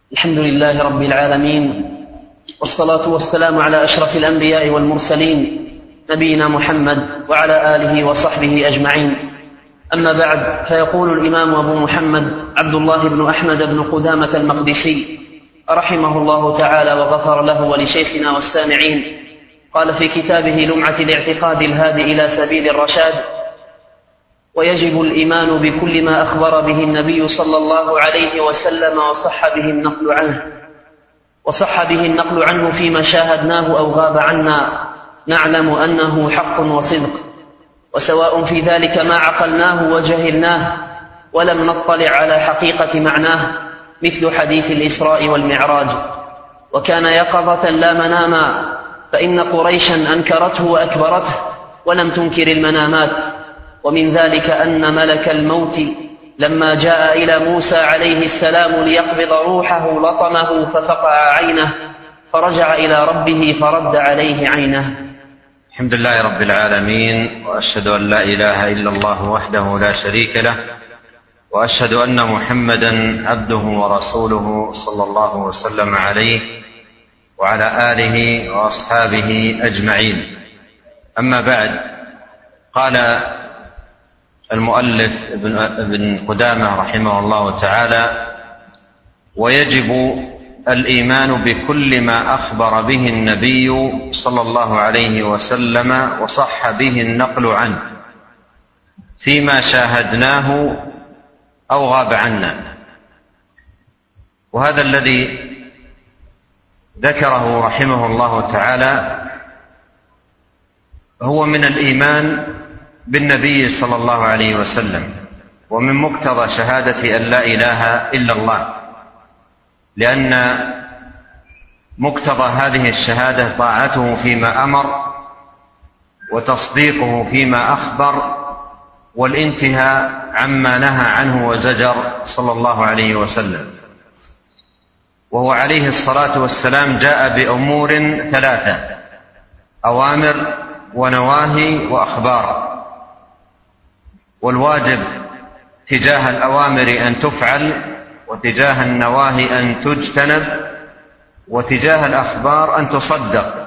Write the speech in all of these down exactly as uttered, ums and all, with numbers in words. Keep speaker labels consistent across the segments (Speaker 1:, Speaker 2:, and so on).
Speaker 1: الحمد لله رب العالمين، والصلاة والسلام على أشرف الأنبياء والمرسلين نبينا محمد وعلى آله وصحبه أجمعين. أما بعد، فيقول الإمام أبو محمد عبد الله بن أحمد بن قدامة المقدسي رحمه الله تعالى وغفر له ولشيخنا والسامعين، قال في كتابه لمعة الاعتقاد الهادي إلى سبيل الرشاد: ويجب الإيمان بكل ما أخبر به النبي صلى الله عليه وسلم وصح به النقل عنه وصح به النقل عنه فيما شاهدناه أو غاب عنا، نعلم أنه حق وصدق، وسواء في ذلك ما عقلناه وجهلناه ولم نطلع على حقيقة معناه، مثل حديث الإسراء والمعراج، وكان يقظة لا مناما، فإن قريشا أنكرته وأكبرته ولم تنكر المنامات. ومن ذلك أن ملك الموت لما جاء إلى موسى عليه السلام ليقبض روحه لطمه ففقع عينه، فرجع إلى ربه فرد عليه عينه.
Speaker 2: الحمد لله رب العالمين، وأشهد أن لا إله إلا الله وحده لا شريك له، وأشهد أن محمدا عبده ورسوله صلى الله وسلم عليه وعلى آله وأصحابه أجمعين. أما بعد، قال المؤلف ابن قدامة رحمه الله تعالى: ويجب الإيمان بكل ما أخبر به النبي صلى الله عليه وسلم وصح به النقل عنه فيما شاهدناه أو غاب عنا. وهذا الذي ذكره رحمه الله تعالى هو من الإيمان بالنبي صلى الله عليه وسلم، ومن مقتضى شهادة أن لا إله إلا الله، لأن مقتضى هذه الشهادة طاعته فيما أمر وتصديقه فيما أخبر والانتهاء عما نهى عنه وزجر صلى الله عليه وسلم. وهو عليه الصلاة والسلام جاء بأمور ثلاثة: أوامر ونواهي وأخبار. والواجب تجاه الأوامر أن تفعل، وتجاه النواهي أن تجتنب، وتجاه الأخبار أن تصدق.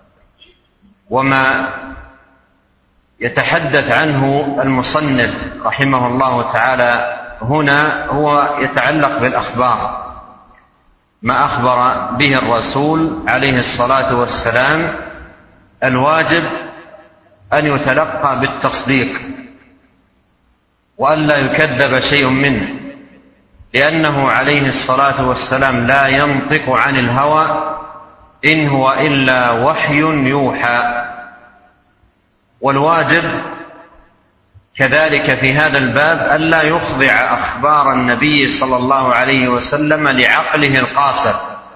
Speaker 2: وما يتحدث عنه المصنف رحمه الله تعالى هنا هو يتعلق بالأخبار، ما أخبر به الرسول عليه الصلاة والسلام الواجب أن يتلقى بالتصديق، وأن لا يكذب شيء منه، لأنه عليه الصلاة والسلام لا ينطق عن الهوى، إن هو إلا وحي يوحى. والواجب كذلك في هذا الباب أن لا يخضع أخبار النبي صلى الله عليه وسلم لعقله القاصر،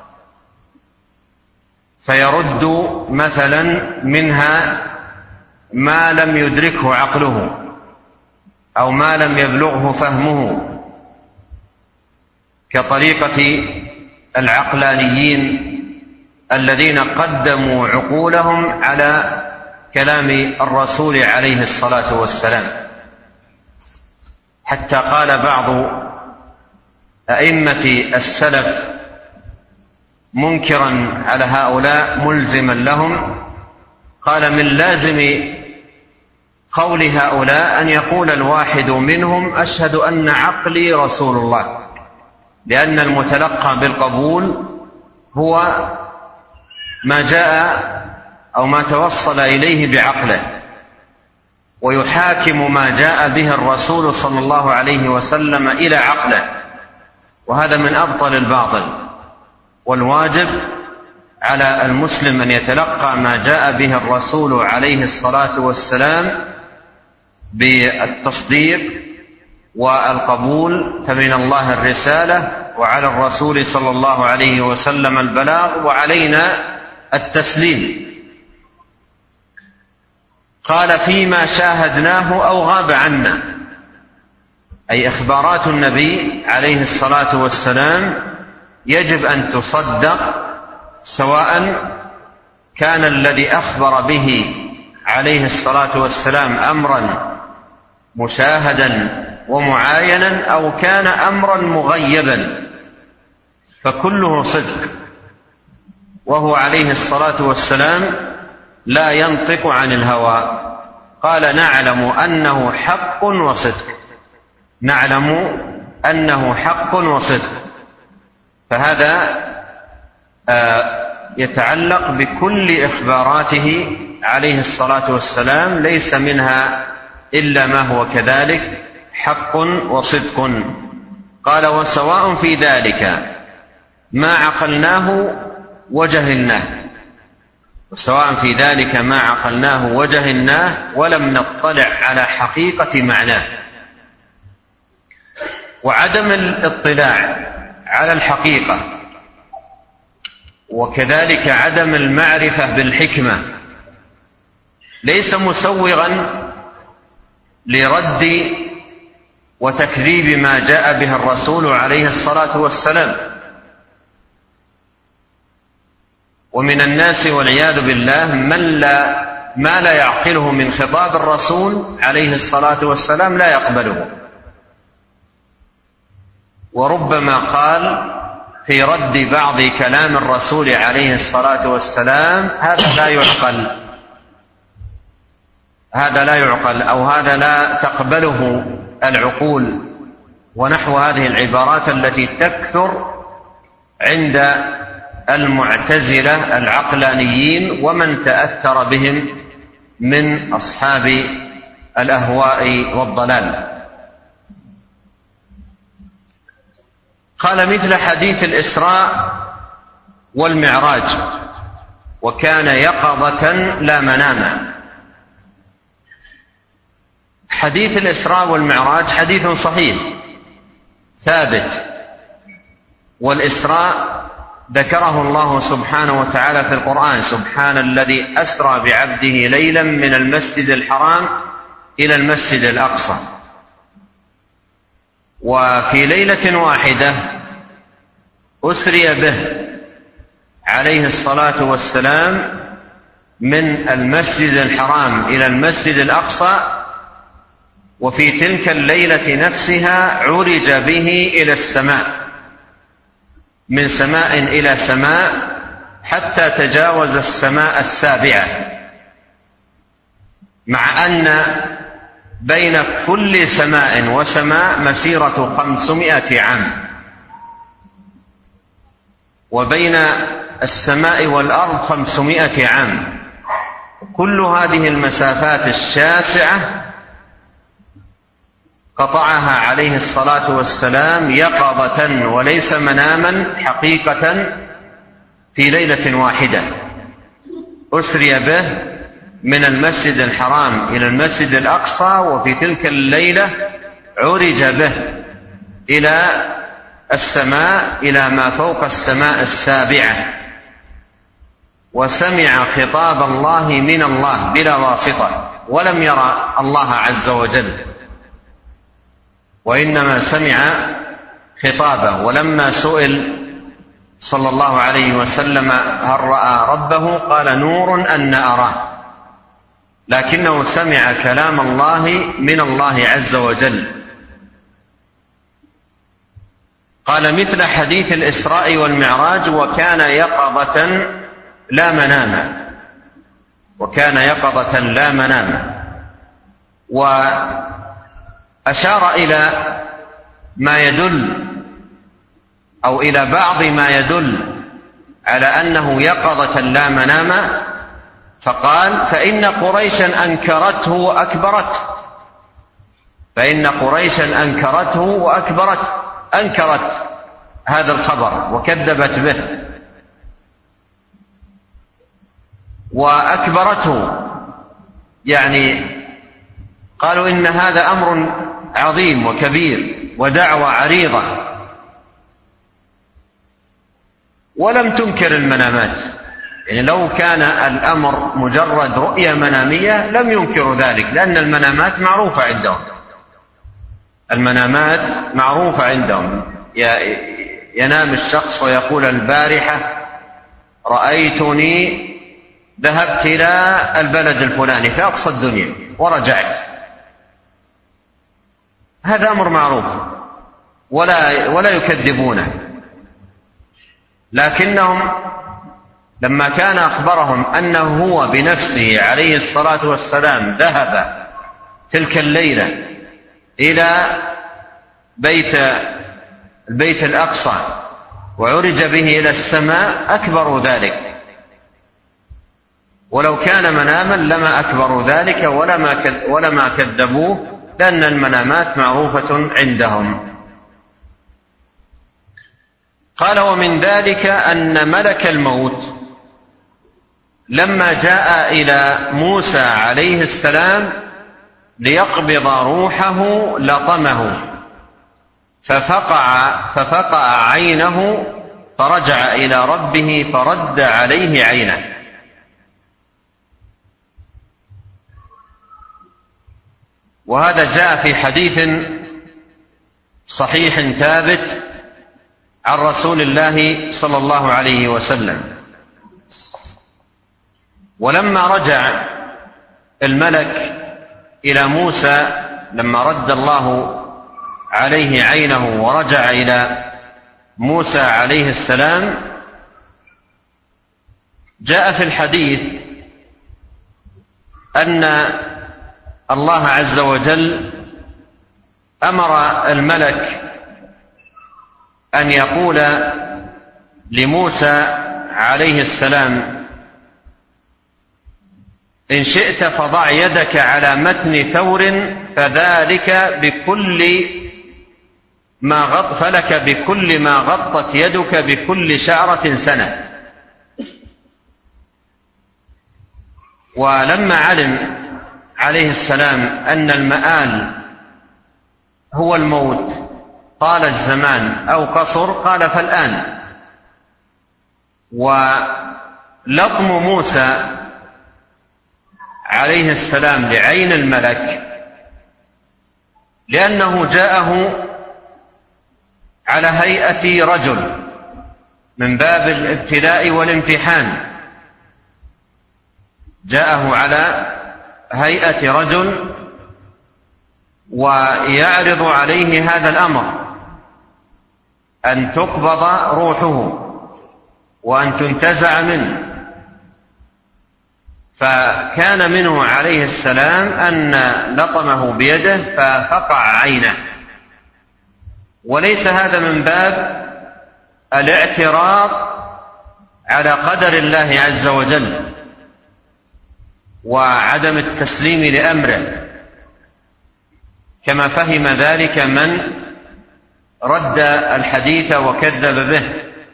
Speaker 2: فيرد مثلا منها ما لم يدركه عقله أو ما لم يبلغه فهمه، كطريقة العقلانيين الذين قدموا عقولهم على كلام الرسول عليه الصلاة والسلام، حتى قال بعض أئمة السلف منكرا على هؤلاء ملزما لهم، قال: من لازم قول هؤلاء أن يقول الواحد منهم: أشهد أن عقلي رسول الله، لأن المتلقى بالقبول هو ما جاء أو ما توصل إليه بعقله، ويحاكم ما جاء به الرسول صلى الله عليه وسلم إلى عقله، وهذا من أبطل الباطل. والواجب على المسلم أن يتلقى ما جاء به الرسول عليه الصلاة والسلام بالتصديق والقبول، فمن الله الرسالة، وعلى الرسول صلى الله عليه وسلم البلاغ، وعلينا التسليم. قال: فيما شاهدناه أو غاب عنا، أي إخبارات النبي عليه الصلاة والسلام يجب أن تصدق، سواء كان الذي أخبر به عليه الصلاة والسلام أمرا مشاهدا ومعاينا أو كان أمرا مغيبا. فكله صدق، وهو عليه الصلاة والسلام لا ينطق عن الهوى. قال نعلم أنه حق وصدق، نعلم أنه حق وصدق. فهذا يتعلق بكل إخباراته عليه الصلاة والسلام، ليس منها إلا ما هو كذلك حق وصدق. قال وسواء في ذلك ما عقلناه وجهلناه، وسواء في ذلك ما عقلناه وجهلناه ولم نطلع على حقيقة معناه. وعدم الاطلاع على الحقيقة وكذلك عدم المعرفة بالحكمة ليس مسوغا لرد وتكذيب ما جاء به الرسول عليه الصلاة والسلام. ومن الناس والعياذ بالله من لا ما لا يعقله من خطاب الرسول عليه الصلاة والسلام لا يقبله، وربما قال في رد بعض كلام الرسول عليه الصلاة والسلام هذا لا يعقل، هذا لا يعقل، أو هذا لا تقبله العقول، ونحو هذه العبارات التي تكثر عند المعتزلة العقلانيين ومن تأثر بهم من أصحاب الأهواء والضلال. قال مثل حديث الإسراء والمعراج وكان يقظة لا مناما. حديث الإسراء والمعراج حديث صحيح ثابت، والإسراء ذكره الله سبحانه وتعالى في القرآن: سبحان الذي أسرى بعبده ليلا من المسجد الحرام إلى المسجد الأقصى. وفي ليلة واحدة أسري به عليه الصلاة والسلام من المسجد الحرام إلى المسجد الأقصى، وفي تلك الليلة نفسها عرج به إلى السماء، من سماء إلى سماء حتى تجاوز السماء السابعة، مع أن بين كل سماء وسماء مسيرة خمسمائة عام، وبين السماء والأرض خمسمائة عام. كل هذه المسافات الشاسعة قطعها عليه الصلاة والسلام يقظة وليس مناما حقيقة في ليلة واحدة. أسري به من المسجد الحرام إلى المسجد الأقصى، وفي تلك الليلة عرج به إلى السماء، إلى ما فوق السماء السابعة، وسمع خطاب الله من الله بلا واسطة، ولم يرى الله عز وجل، وإنما سمع خطابه. ولما سئل صلى الله عليه وسلم هل رأى ربه قال: نور أن أراه، لكنه سمع كلام الله من الله عز وجل. قال مثل حديث الإسراء والمعراج وكان يقظة لا مناما، وكان يقظة لا مناما. وأشار إلى ما يدل أو إلى بعض ما يدل على أنه يقظة لا مناما، فقال: فإن قريشا أنكرته وأكبرته، فإن قريشا أنكرته وأكبرته، أنكرت هذا الخبر وكذبت به، وأكبرته يعني قالوا إن هذا أمر عظيم وكبير ودعوة عريضة، ولم تنكر المنامات. يعني لو كان الأمر مجرد رؤية منامية لم ينكروا ذلك، لأن المنامات معروفة عندهم، المنامات معروفة عندهم. ينام الشخص ويقول: البارحة رأيتني ذهبت إلى البلد الفلاني في أقصى الدنيا ورجعت، هذا أمر معروف ولا ولا يكذبونه. لكنهم لما كان أخبرهم أنه هو بنفسه عليه الصلاة والسلام ذهب تلك الليلة إلى بيت البيت الأقصى وعرج به إلى السماء أكبروا ذلك، ولو كان مناما لما أكبروا ذلك ولما كذبوه، لأن المنامات معروفة عندهم. قال: ومن ذلك أن ملك الموت لما جاء إلى موسى عليه السلام ليقبض روحه لطمه ففقع, ففقع عينه فرجع إلى ربه فرد عليه عينه. وهذا جاء في حديث صحيح ثابت عن رسول الله صلى الله عليه وسلم. ولما رجع الملك إلى موسى، لما رد الله عليه عينه ورجع إلى موسى عليه السلام، جاء في الحديث أن الله عز وجل أمر الملك أن يقول لموسى عليه السلام: إن شئت فضع يدك على متن ثور فذلك بكل ما غط فلك بكل ما غطت يدك بكل شعرة سنة. ولما علم عليه السلام أن المآل هو الموت طال الزمان أو قصر، قال: فالآن. ولطم موسى عليه السلام لعين الملك لأنه جاءه على هيئة رجل من باب الابتلاء والامتحان، جاءه على هيئة رجل ويعرض عليه هذا الأمر أن تقبض روحه وأن تنتزع منه. فكان منه عليه السلام أن لطمه بيده ففقع عينه، وليس هذا من باب الاعتراض على قدر الله عز وجل وعدم التسليم لأمره، كما فهم ذلك من رد الحديث وكذب به،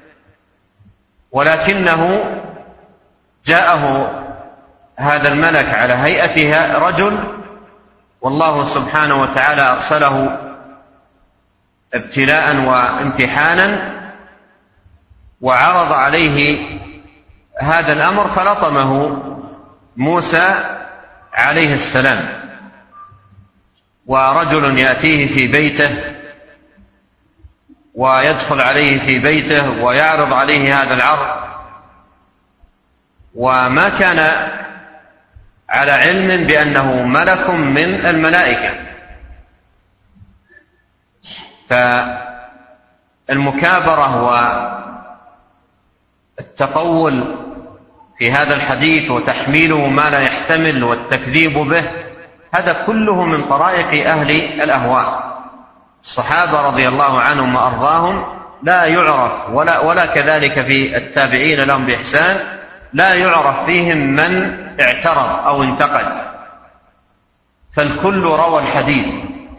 Speaker 2: ولكنه جاءه هذا الملك على هيئة رجل، والله سبحانه وتعالى أرسله ابتلاء وامتحانا وعرض عليه هذا الأمر فلطمه موسى عليه السلام. ورجل يأتيه في بيته ويدخل عليه في بيته ويعرض عليه هذا العرض، وما كان على علم بأنه ملك من الملائكة. فالمكابرة والتقول في هذا الحديث وتحميله ما لا يحتمل والتكذيب به، هذا كله من طرائق أهل الأهواء. الصحابة رضي الله عنهم وأرضاهم لا يعرف ولا, ولا كذلك في التابعين لهم بإحسان لا يعرف فيهم من اعترض أو انتقد، فالكل روى الحديث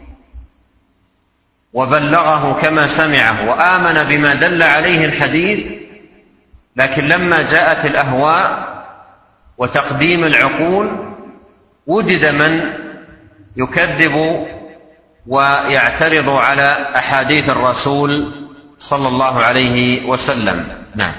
Speaker 2: وبلغه كما سمعه وآمن بما دل عليه الحديث. لكن لما جاءت الأهواء وتقديم العقول وجد من يكذب ويعترض على أحاديث الرسول صلى الله عليه وسلم. نعم.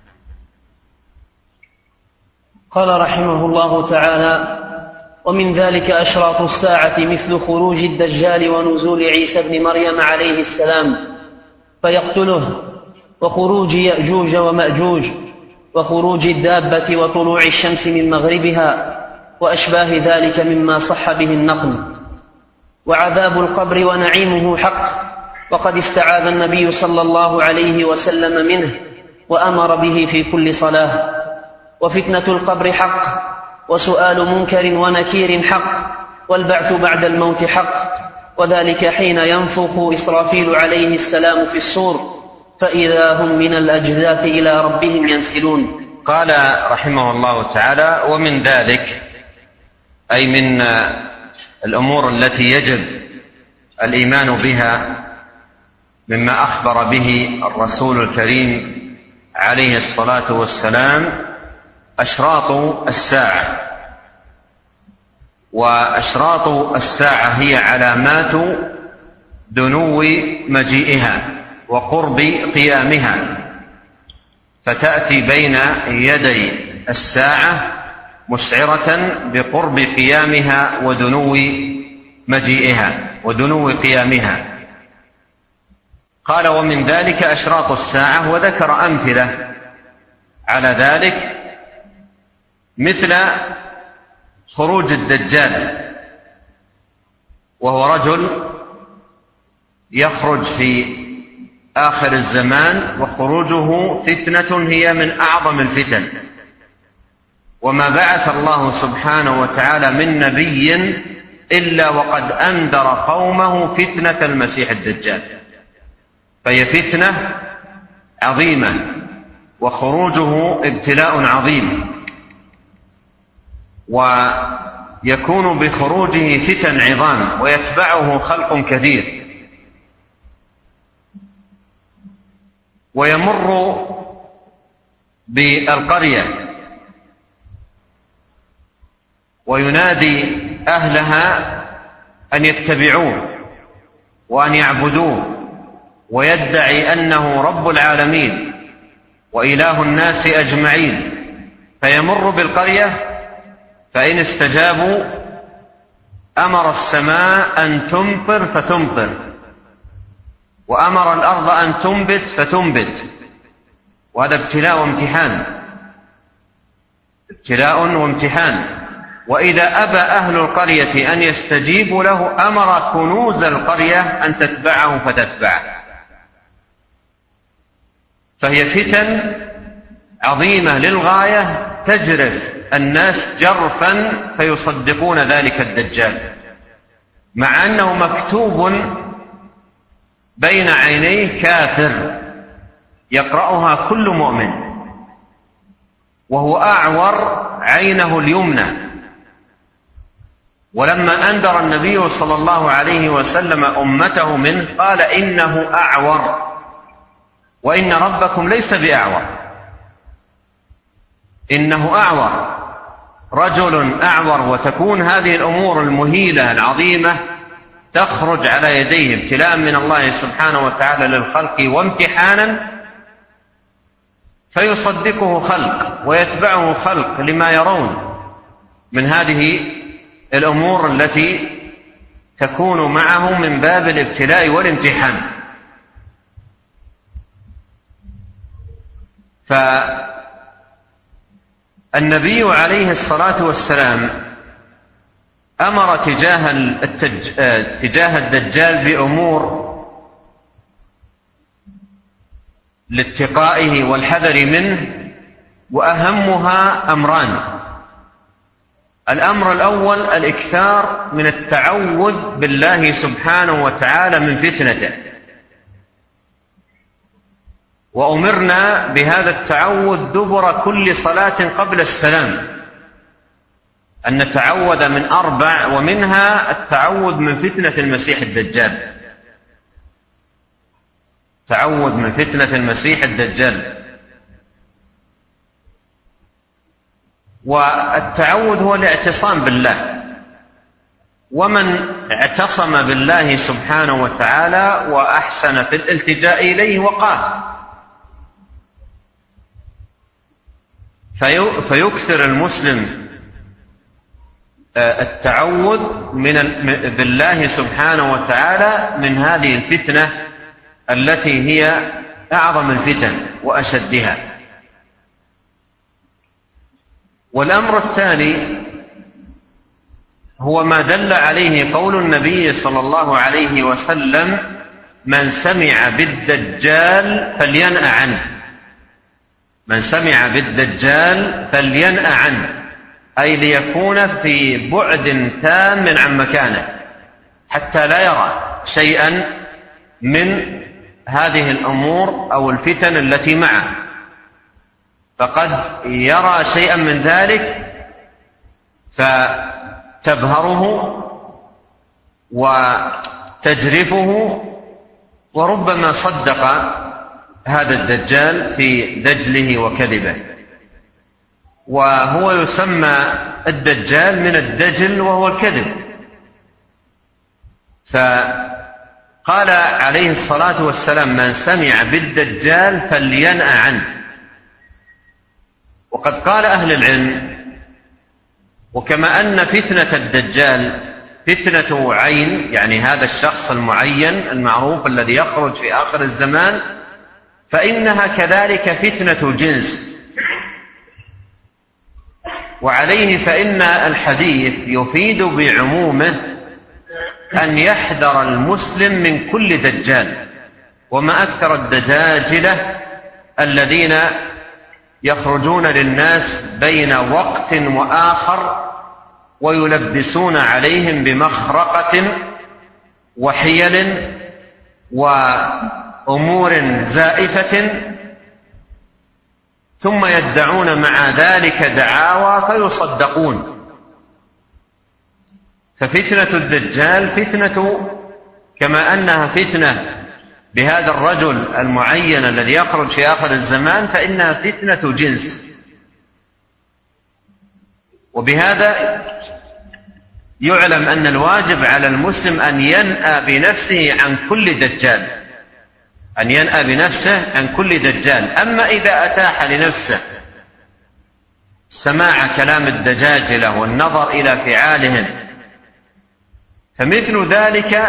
Speaker 1: قال رحمه الله تعالى: ومن ذلك أشراط الساعة مثل خروج الدجال ونزول عيسى بن مريم عليه السلام فيقتله، وخروج يأجوج ومأجوج، وخروج الدابة وطلوع الشمس من مغربها وأشباه ذلك مما صح به النقل. وعذاب القبر ونعيمه حق، وقد استعاذ النبي صلى الله عليه وسلم منه وأمر به في كل صلاة. وفتنة القبر حق، وسؤال منكر ونكير حق، والبعث بعد الموت حق، وذلك حين ينفخ إسرافيل عليه السلام في الصور فإذا هم من الأجداث إلى ربهم ينسلون.
Speaker 2: قال رحمه الله تعالى: ومن ذلك، أي من الأمور التي يجب الإيمان بها مما أخبر به الرسول الكريم عليه الصلاة والسلام، أشراط الساعة. وأشراط الساعة هي علامات دنو مجيئها وقرب قيامها، فتأتي بين يدي الساعة مسعرة بقرب قيامها ودنو مجيئها ودنو قيامها. قال: ومن ذلك أشراط الساعة، وذكر أمثلة على ذلك، مثل خروج الدجال، وهو رجل يخرج في آخر الزمان، وخروجه فتنة هي من أعظم الفتن، وما بعث الله سبحانه وتعالى من نبي إلا وقد أنذر قومه فتنة المسيح الدجال، فهي فتنة عظيمة، وخروجه ابتلاء عظيم، ويكون بخروجه فتن عظام ويتبعه خلق كثير. ويمر بالقرية وينادي أهلها أن يتبعوه وأن يعبدوه، ويدعي أنه رب العالمين وإله الناس أجمعين. فيمر بالقرية، فإن استجابوا أمر السماء أن تمطر فتمطر، وأمر الأرض أن تنبت فتنبت، وهذا ابتلاء وامتحان، ابتلاء وامتحان. وإذا أبى أهل القرية أن يستجيبوا له أمر كنوز القرية أن تتبعه فتتبعه. فهي فتن عظيمة للغاية، تجرف الناس جرفا فيصدقون ذلك الدجال، مع أنه مكتوب بين عينيه كافر يقرأها كل مؤمن، وهو أعور عينه اليمنى. ولما أنذر النبي صلى الله عليه وسلم أمته منه قال: إنه أعور، وإن ربكم ليس بأعور، إنه أعور، رجل أعور. وتكون هذه الأمور المهيلة العظيمة تخرج على يديه ابتلاء من الله سبحانه وتعالى للخلق وامتحانا، فيصدقه خلق ويتبعه خلق لما يرون من هذه الأمور التي تكون معه من باب الابتلاء والامتحان. فالنبي عليه الصلاة والسلام أمر تجاه, التج... تجاه الدجال بأمور لاتقائه والحذر منه، وأهمها أمران. الأمر الأول الإكثار من التعوذ بالله سبحانه وتعالى من فتنته، وأمرنا بهذا التعوذ دبر كل صلاة قبل السلام، أن نتعوذ من أربع، ومنها التعوذ من فتنة المسيح الدجال، تعوذ من فتنة المسيح الدجال. والتعوذ هو الاعتصام بالله، ومن اعتصم بالله سبحانه وتعالى وأحسن في الالتجاء إليه وقاه. في فيكثر المسلم التعوذ من بالله سبحانه وتعالى من هذه الفتنة التي هي أعظم الفتن وأشدها. والأمر الثاني هو ما دل عليه قول النبي صلى الله عليه وسلم: من سمع بالدجال فلينأ عنه. من سمع بالدجال فلينأ عنه، أي ليكون في بعد تام عن مكانه حتى لا يرى شيئا من هذه الأمور أو الفتن التي معه، فقد يرى شيئا من ذلك فتبهره وتجرفه، وربما صدق هذا الدجال في دجله وكذبه. وهو يسمى الدجال من الدجل وهو الكذب. فقال عليه الصلاة والسلام: من سمع بالدجال فلينأ عنه. وقد قال أهل العلم: وكما أن فتنة الدجال فتنة عين، يعني هذا الشخص المعين المعروف الذي يخرج في آخر الزمان، فإنها كذلك فتنة جنس. وعليه فإن الحديث يفيد بعمومه أن يحذر المسلم من كل دجال. وما أكثر الدجاجلة الذين يخرجون للناس بين وقت وآخر ويلبسون عليهم بمخرقة وحيل وأمور زائفة، ثم يدعون مع ذلك دعاوى فيصدقون. ففتنة الدجال فتنة كما أنها فتنة بهذا الرجل المعين الذي يخرج في آخر الزمان، فإنها فتنة جنس. وبهذا يعلم أن الواجب على المسلم أن ينأى بنفسه عن كل دجال، أن ينأى بنفسه عن كل دجال. أما إذا أتاح لنفسه سماع كلام الدجاجلة والنظر إلى فعالهم، فمثل ذلك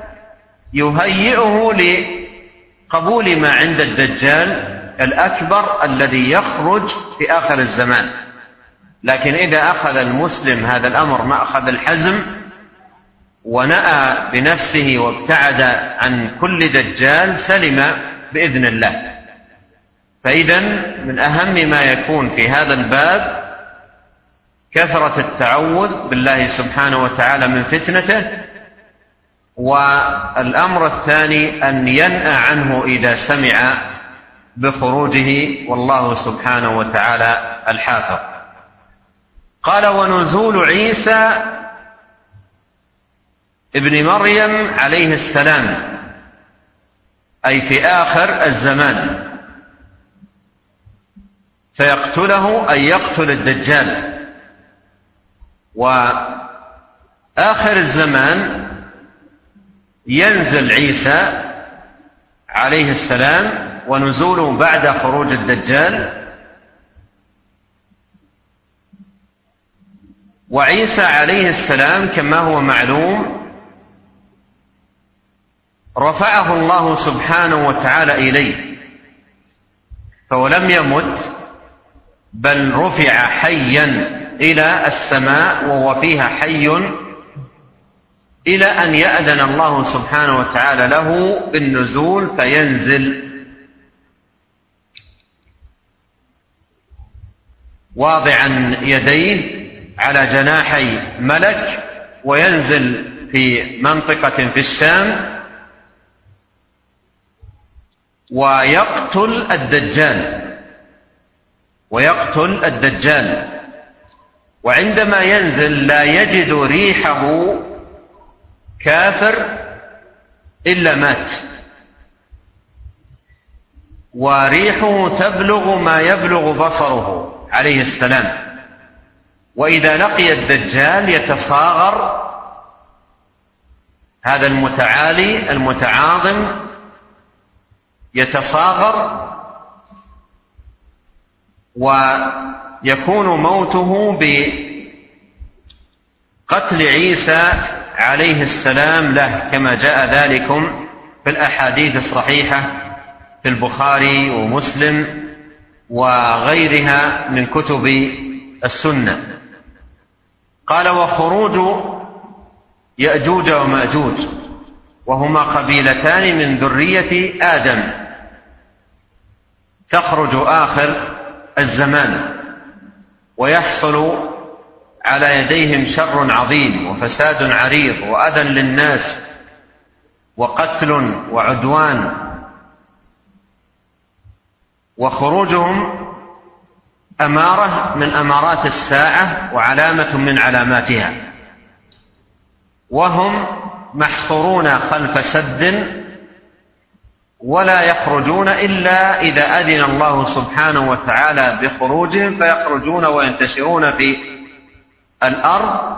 Speaker 2: يهيئه لقبول ما عند الدجال الأكبر الذي يخرج في آخر الزمان. لكن إذا أخذ المسلم هذا الأمر مأخذ الحزم ونأى بنفسه وابتعد عن كل دجال، سلم بإذن الله. فإذا من أهم ما يكون في هذا الباب كثرة التعوذ بالله سبحانه وتعالى من فتنته. والأمر الثاني أن ينأى عنه إذا سمع بخروجه، والله سبحانه وتعالى الحافظ. قال: ونزول عيسى ابن مريم عليه السلام، أي في آخر الزمان، فيقتله أي يقتل الدجال. وآخر الزمان ينزل عيسى عليه السلام، ونزوله بعد خروج الدجال. وعيسى عليه السلام كما هو معلوم رفعه الله سبحانه وتعالى إليه، فهو لم يمت بل رفع حيا إلى السماء، وهو فيها حي إلى أن يأذن الله سبحانه وتعالى له بالنزول، فينزل واضعا يديه على جناحي ملك، وينزل في منطقة في الشام ويقتل الدجال ويقتل الدجال وعندما ينزل لا يجد ريحه كافر إلا مات، وريحه تبلغ ما يبلغ بصره عليه السلام. وإذا لقي الدجال يتصاغر هذا المتعالي المتعاظم، يتصاغر ويكون موته بقتل عيسى عليه السلام له، كما جاء ذلكم في الأحاديث الصحيحة في البخاري ومسلم وغيرها من كتب السنة. قال: وخروج يأجوج ومأجوج، وهما قبيلتان من ذرية آدم، تخرج آخر الزمان، ويحصل على يديهم شر عظيم وفساد عريض وأذى للناس وقتل وعدوان، وخروجهم أمارة من أمارات الساعة وعلامة من علاماتها، وهم محصورون خلف سد ولا يخرجون إلا إذا أذن الله سبحانه وتعالى بخروجهم، فيخرجون وينتشرون في الأرض،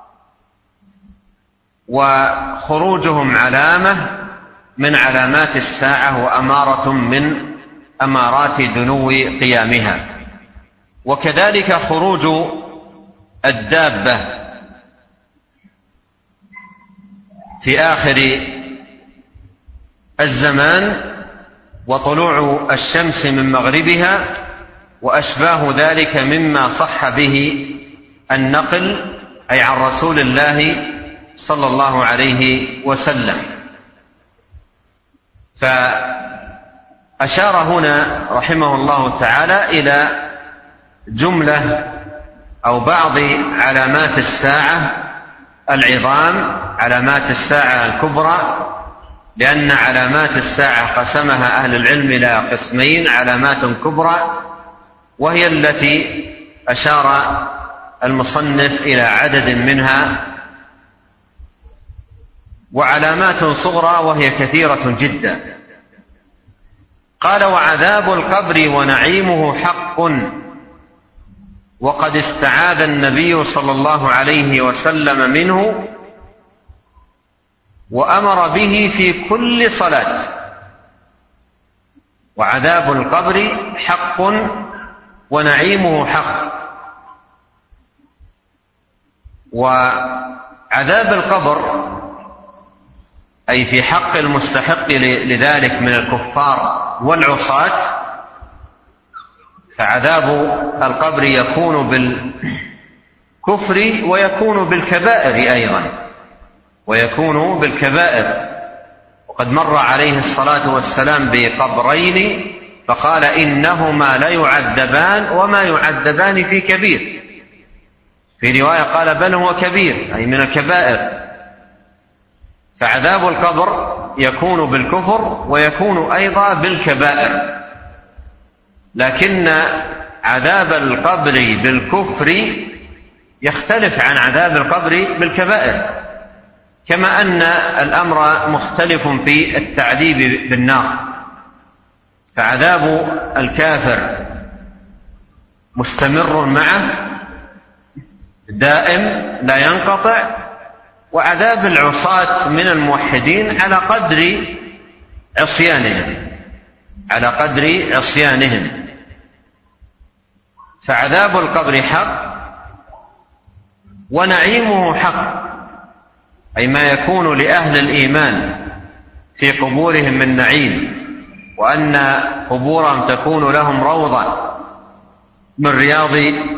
Speaker 2: وخروجهم علامة من علامات الساعة وأمارة من أمارات دنو قيامها. وكذلك خروج الدابة في آخر الزمان وطلوع الشمس من مغربها وأشباه ذلك مما صح به النقل، أي عن رسول الله صلى الله عليه وسلم. فأشار هنا رحمه الله تعالى إلى جملة أو بعض علامات الساعة العظام، علامات الساعة الكبرى، لأن علامات الساعة قسمها أهل العلم إلى قسمين: علامات كبرى وهي التي أشار المصنف إلى عدد منها، وعلامات صغرى وهي كثيرة جدا. قال: وعذاب القبر ونعيمه حق، وقد استعاذ النبي صلى الله عليه وسلم منه وأمر به في كل صلاة. وعذاب القبر حق ونعيمه حق. وعذاب القبر أي في حق المستحق لذلك من الكفار والعصاة، فعذاب القبر يكون بالكفر ويكون بالكبائر أيضا، ويكون بالكبائر. وقد مر عليه الصلاة والسلام بقبرين فقال: إنهما ليعذبان وما يعذبان في كبير. في رواية قال: بل هو كبير، أي من الكبائر. فعذاب القبر يكون بالكفر ويكون أيضا بالكبائر، لكن عذاب القبر بالكفر يختلف عن عذاب القبر بالكبائر، كما أن الأمر مختلف في التعذيب بالنار. فعذاب الكافر مستمر معه دائم لا ينقطع، وعذاب العصاة من الموحدين على قدر عصيانهم على قدر عصيانهم. فعذاب القبر حق ونعيمه حق، أي ما يكون لأهل الإيمان في قبورهم من نعيم، وأن قبورهم تكون لهم روضة من رياض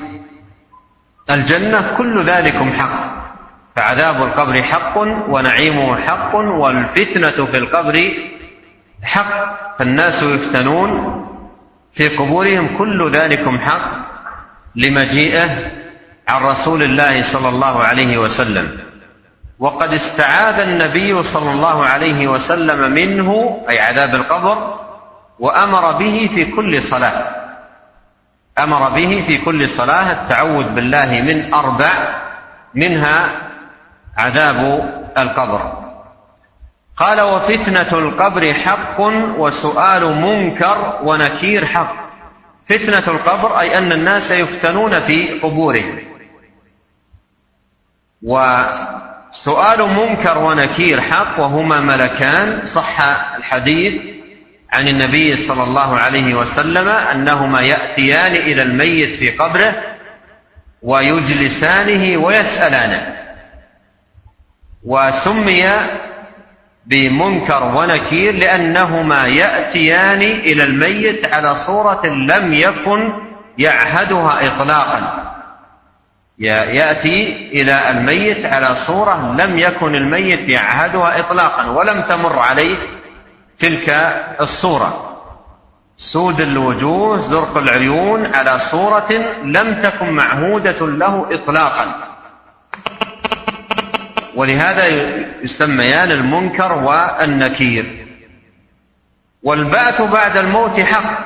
Speaker 2: الجنة، كل ذلكم حق. فعذاب القبر حق ونعيمه حق، والفتنة في القبر حق، فالناس يفتنون في قبورهم، كل ذلكم حق لمجيئه عن رسول الله صلى الله عليه وسلم. وقد استعاذ النبي صلى الله عليه وسلم منه، أي عذاب القبر، وأمر به في كل صلاة أمر به في كل صلاة التعوذ بالله من أربع، منها عذاب القبر. قال: وفتنة القبر حق وسؤال منكر ونكير حق. فتنة القبر أي أن الناس يفتنون في قبورهم، وسؤال منكر ونكير حق، وهما ملكان. صح الحديث عن النبي صلى الله عليه وسلم أنهما يأتيان إلى الميت في قبره ويجلسانه ويسألانه، وسمي بمنكر ونكير لأنهما يأتيان إلى الميت على صورة لم يكن يعهدها إطلاقا. يأتي إلى الميت على صورة لم يكن الميت يعهدها إطلاقا، ولم تمر عليه تلك الصورة، سود الوجوه زرق العيون على صورة لم تكن معهودة له إطلاقا، ولهذا يسميان المنكر والنكير. والبعث بعد الموت حق،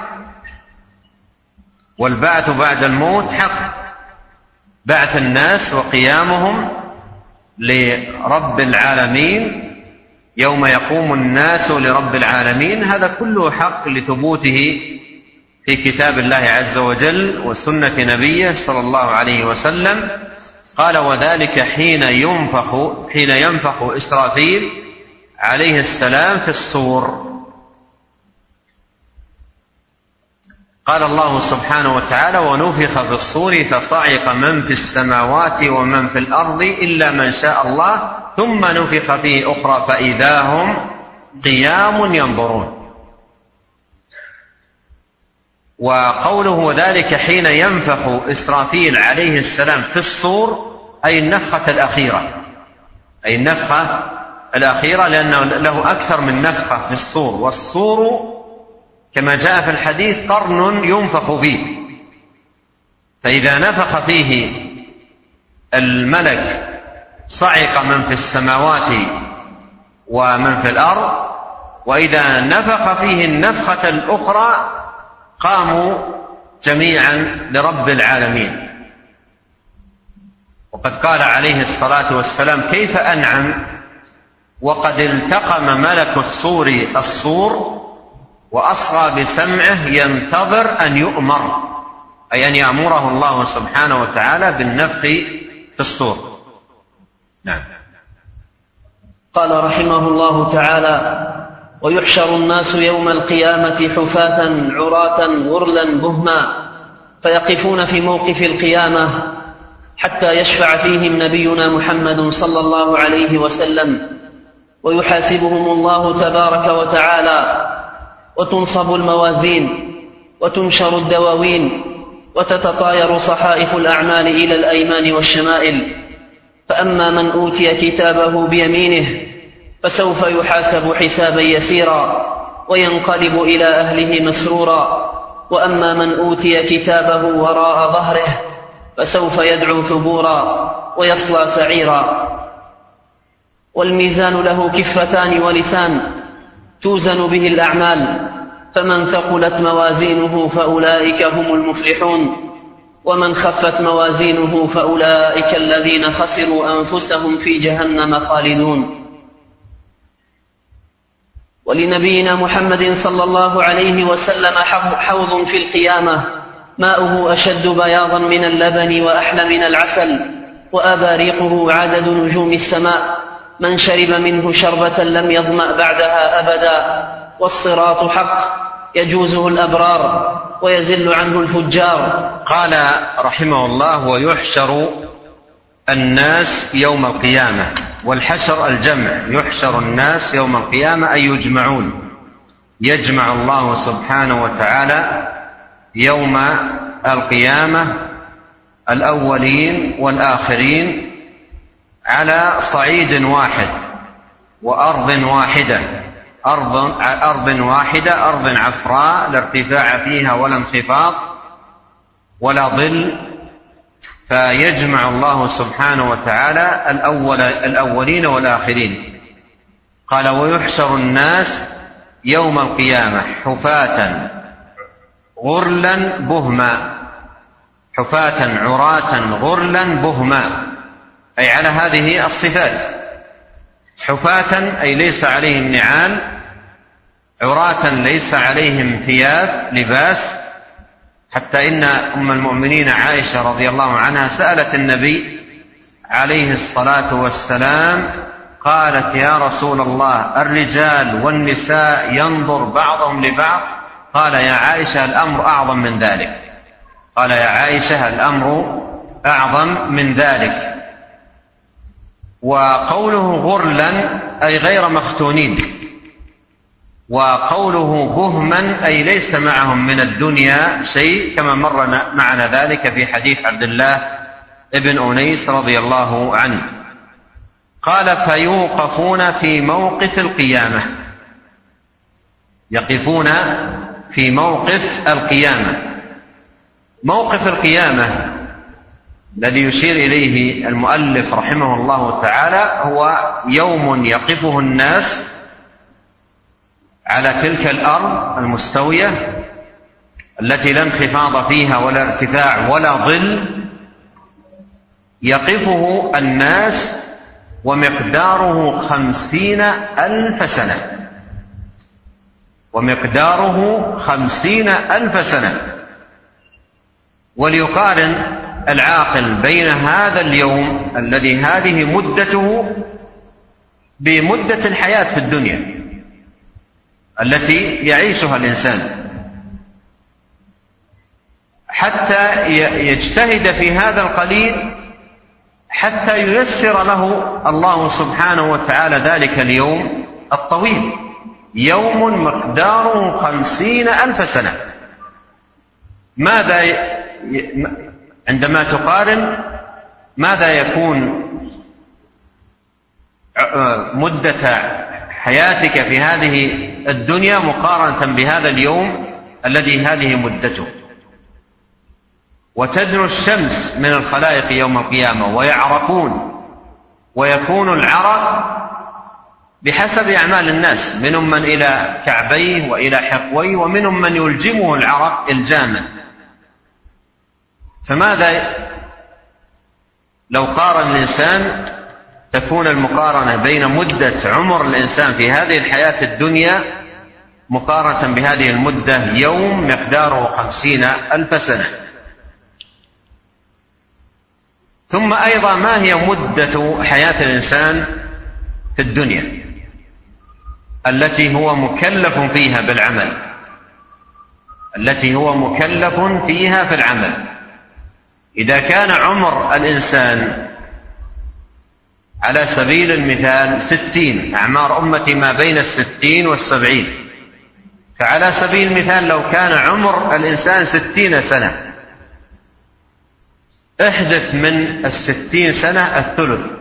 Speaker 2: والبعث بعد الموت حق، بعث الناس وقيامهم لرب العالمين يوم يقوم الناس لرب العالمين، هذا كله حق لثبوته في كتاب الله عز وجل وسنة نبيه صلى الله عليه وسلم. قال: وذلك حين ينفخ حين ينفخ إسرافيل عليه السلام في الصور. قال الله سبحانه وتعالى: ونفخ في الصور فصعق من في السماوات ومن في الأرض إلا من شاء الله ثم نفخ فيه أخرى فإذا هم قيام ينظرون. وقوله ذلك حين ينفخ إسرافيل عليه السلام في الصور أي النفخة الأخيرة، أي النفخة الأخيرة، لأنه له أكثر من نفخة في الصور، والصور كما جاء في الحديث قرن ينفخ فيه، فإذا نفخ فيه الملك صعق من في السماوات ومن في الأرض، وإذا نفخ فيه النفخة الأخرى قاموا جميعا لرب العالمين. وقد قال عليه الصلاة والسلام: كيف أنعم وقد التقم ملك الصور الصور وأصغى بسمعه ينتظر أن يؤمر، أي أن يأمره الله سبحانه وتعالى بالنفخ في الصور. نعم.
Speaker 1: قال رحمه الله تعالى: ويحشر الناس يوم القيامة حفاة عراة غرلا بهما فيقفون في موقف القيامة حتى يشفع فيهم نبينا محمد صلى الله عليه وسلم ويحاسبهم الله تبارك وتعالى، وتنصب الموازين وتنشر الدواوين وتتطاير صحائف الأعمال إلى الأيمان والشمائل. فأما من أوتي كتابه بيمينه فسوف يحاسب حسابا يسيرا وينقلب إلى أهله مسرورا، وأما من أوتي كتابه وراء ظهره فسوف يدعو ثبورا ويصلى سعيرا. والميزان له كفتان ولسان توزن به الأعمال، فمن ثقلت موازينه فأولئك هم المفلحون، ومن خفت موازينه فأولئك الذين خسروا أنفسهم في جهنم خالدون. ولنبينا محمد صلى الله عليه وسلم حوض في القيامة ماؤه أشد بياضا من اللبن وأحلى من العسل، وأباريقه عدد نجوم السماء، من شرب منه شربة لم يظمأ بعدها أبدا. والصراط حق يجوزه الأبرار ويزل عنه الفجار.
Speaker 2: قال رحمه الله: ويحشر الناس يوم القيامة. والحشر الجمع، يحشر الناس يوم القيامة أي يجمعون، يجمع الله سبحانه وتعالى يوم القيامة الأولين والآخرين على صعيد واحد وأرض واحدة، أرض, أرض واحدة، أرض عفراء لا ارتفاع فيها ولا انخفاض ولا ظل، فيجمع الله سبحانه وتعالى الأول الأولين والآخرين. قال: ويحشر الناس يوم القيامة حفاة غرلا بهما، حفاة عراة غرلا بهما، أي على هذه الصفات: حفاة أي ليس عليهم نعال، عراة ليس عليهم ثياب لباس، حتى إن أم المؤمنين عائشة رضي الله عنها سألت النبي عليه الصلاة والسلام قالت: يا رسول الله، الرجال والنساء ينظر بعضهم لبعض؟ قال: يا عائشة الأمر أعظم من ذلك، قال يا عائشة الأمر أعظم من ذلك. وقوله غرلا أي غير مختونين، وقوله بهما أي ليس معهم من الدنيا شيء، كما مر معنا ذلك في حديث عبد الله ابن أنيس رضي الله عنه. قال: فيوقفون في موقف القيامة، يقفون في موقف القيامة. موقف القيامة الذي يشير إليه المؤلف رحمه الله تعالى هو يوم يقفه الناس على تلك الأرض المستوية التي لا انخفاض فيها ولا ارتفاع ولا ظل، يقفه الناس ومقداره خمسين ألف سنة، ومقداره خمسين ألف سنة. وليقارن العاقل بين هذا اليوم الذي هذه مدته بمدة الحياة في الدنيا التي يعيشها الإنسان، حتى يجتهد في هذا القليل حتى ييسر له الله سبحانه وتعالى ذلك اليوم الطويل، يوم مقداره خمسين ألف سنة. ماذا ي... عندما تقارن ماذا يكون مدة حياتك في هذه الدنيا مقارنة بهذا اليوم الذي هذه مدته؟ وتدنو الشمس من الخلائق يوم القيامة ويعرقون، ويكون العرق بحسب أعمال الناس، منهم من إلى كعبيه وإلى حقويه، ومنهم من يلجمه العرق الجاما. فماذا لو قارن الإنسان، تكون المقارنة بين مدة عمر الإنسان في هذه الحياة الدنيا مقارنة بهذه المدة يوم مقداره خمسين ألف سنة. ثم أيضا ما هي مدة حياة الإنسان في الدنيا التي هو مكلف فيها بالعمل، التي هو مكلف فيها في العمل؟ إذا كان عمر الإنسان على سبيل المثال ستين، أعمار أمتي ما بين الستين والسبعين، فعلى سبيل المثال لو كان عمر الإنسان ستين سنة، احذف من الستين سنة الثلث،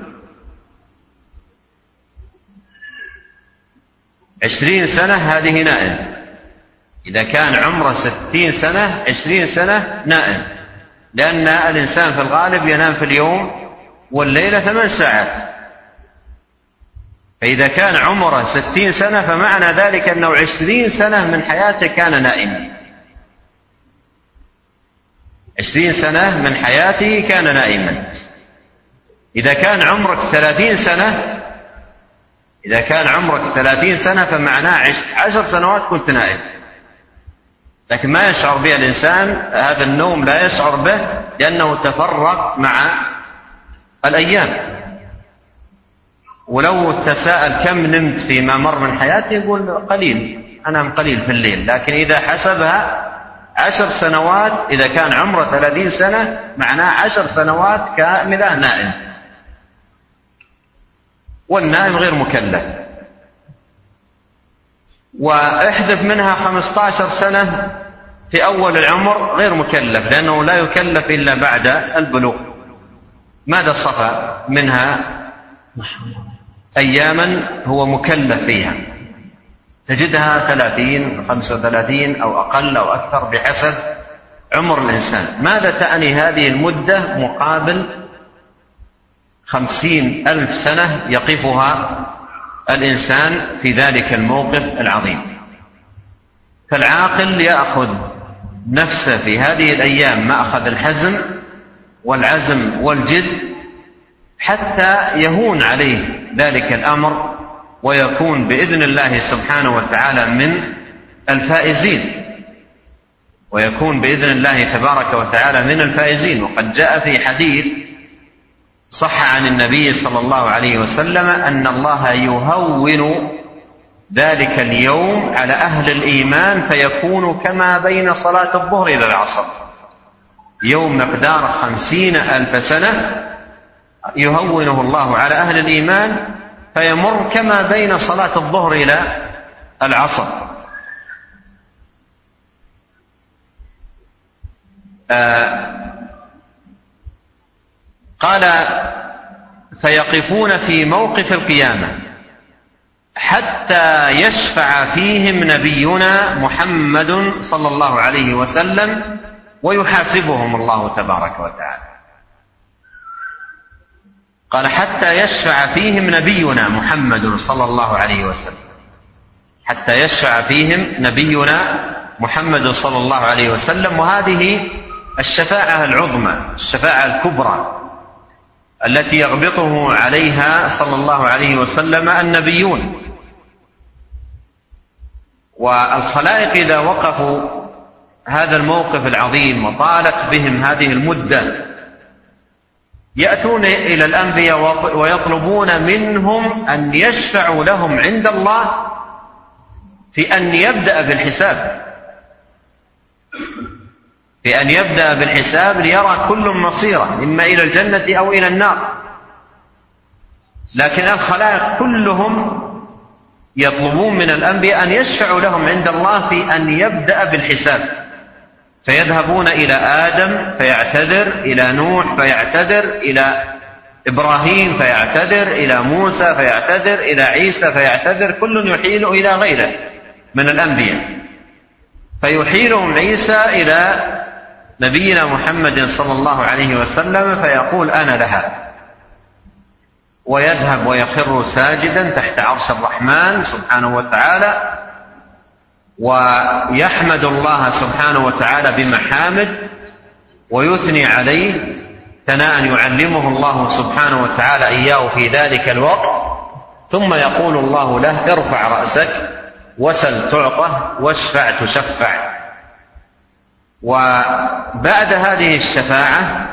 Speaker 2: عشرين سنة هذه نائم. إذا كان عمره ستين سنة، عشرين سنة نائم، لأن الإنسان في الغالب ينام في اليوم والليلة ثمان ساعات. فإذا كان عمره ستين سنة فمعنى ذلك أنه عشرين سنة من حياته كان نائما، عشرين سنة من حياته كان نائما. إذا كان عمرك ثلاثين سنة إذا كان عمرك ثلاثين سنة فمعناه عشر سنوات كنت نائم، لكن ما يشعر به الإنسان، هذا النوم لا يشعر به لأنه تفرق مع الأيام. ولو تساءل كم نمت فيما مر من حياتي يقول قليل، أنام قليل في الليل. لكن إذا حسبها عشر سنوات، إذا كان عمره ثلاثين سنة معناه عشر سنوات كاملة نائم، والنائم غير مكلف. واحذف منها خمسة عشر سنة في أول العمر غير مكلف، لأنه لا يكلف إلا بعد البلوغ. ماذا صفى منها؟ أياما هو مكلف فيها، تجدها ثلاثين، خمسة وثلاثين أو أقل أو أكثر بحسب عمر الإنسان. ماذا تعني هذه المدة مقابل خمسين ألف سنة يقفها الإنسان في ذلك الموقف العظيم؟ فالعاقل يأخذ نفسه في هذه الأيام مأخذ الحزم والعزم والجد حتى يهون عليه ذلك الأمر، ويكون بإذن الله سبحانه وتعالى من الفائزين، ويكون بإذن الله تبارك وتعالى من الفائزين. وقد جاء في حديث صح عن النبي صلى الله عليه وسلم أن الله يهون ذلك اليوم على أهل الإيمان فيكون كما بين صلاة الظهر إلى العصر، يوم مقدار خمسين ألف سنة يهونه الله على أهل الإيمان فيمر كما بين صلاة الظهر إلى العصر. آه قال فيقفون في موقف القيامة حتى يشفع فيهم نبينا محمد صلى الله عليه وسلم ويحاسبهم الله تبارك وتعالى. قال حتى يشفع فيهم نبينا محمد صلى الله عليه وسلم، حتى يشفع فيهم نبينا محمد صلى الله عليه وسلم. وهذه الشفاعة العظمى، الشفاعة الكبرى التي يغبطه عليها صلى الله عليه وسلم النبيون. والخلائق إذا وقفوا هذا الموقف العظيم وطالت بهم هذه المدة يأتون إلى الأنبياء ويطلبون منهم أن يشفعوا لهم عند الله في أن يبدأ بالحساب، في أن يبدأ بالحساب ليرى كل مصيره إما إلى الجنة أو إلى النار. لكن الخلائق كلهم يطلبون من الأنبياء أن يشفعوا لهم عند الله في أن يبدأ بالحساب، فيذهبون إلى آدم فيعتذر، إلى نوح فيعتذر، إلى إبراهيم فيعتذر، إلى موسى فيعتذر، إلى عيسى فيعتذر، كل يحيل إلى غيره من الأنبياء، فيحيلهم عيسى إلى نبينا محمد صلى الله عليه وسلم فيقول أنا لها، ويذهب ويخر ساجدا تحت عرش الرحمن سبحانه وتعالى، ويحمد الله سبحانه وتعالى بمحامد ويثني عليه ثناء يعلمه الله سبحانه وتعالى إياه في ذلك الوقت. ثم يقول الله له ارفع رأسك وسل تعطه واشفع تشفع. وبعد هذه الشفاعة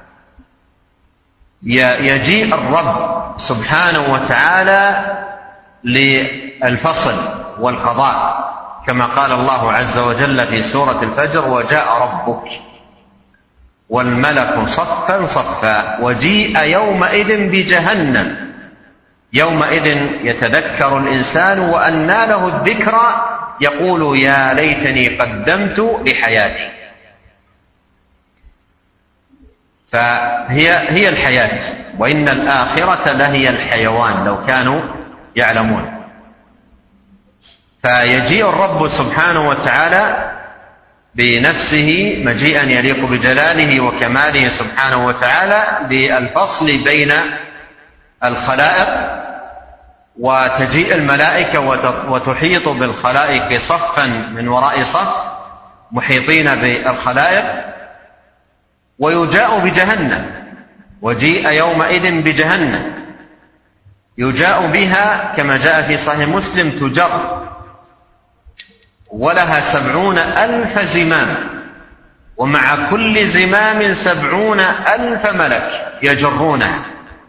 Speaker 2: يجيء الرب سبحانه وتعالى للفصل والقضاء، كما قال الله عز وجل في سورة الفجر وجاء ربك والملك صفا صفا وجيء يومئذ بجهنم. يومئذ يتذكر الإنسان وأنى له الذكرى يقول يا ليتني قدمت لحياتي. فهي هي الحياة، وإن الآخرة لهي الحيوان لو كانوا يعلمون. فيجيء الرب سبحانه وتعالى بنفسه مجيئا يليق بجلاله وكماله سبحانه وتعالى بالفصل بين الخلائق، وتجيء الملائكة وتحيط بالخلائق صفا من وراء صف محيطين بالخلائق، ويجاء بجهنم. وجيء يومئذ بجهنم يجاء بها كما جاء في صحيح مسلم تجر، ولها سبعون ألف زمام، ومع كل زمام سبعون ألف ملك يجرونها.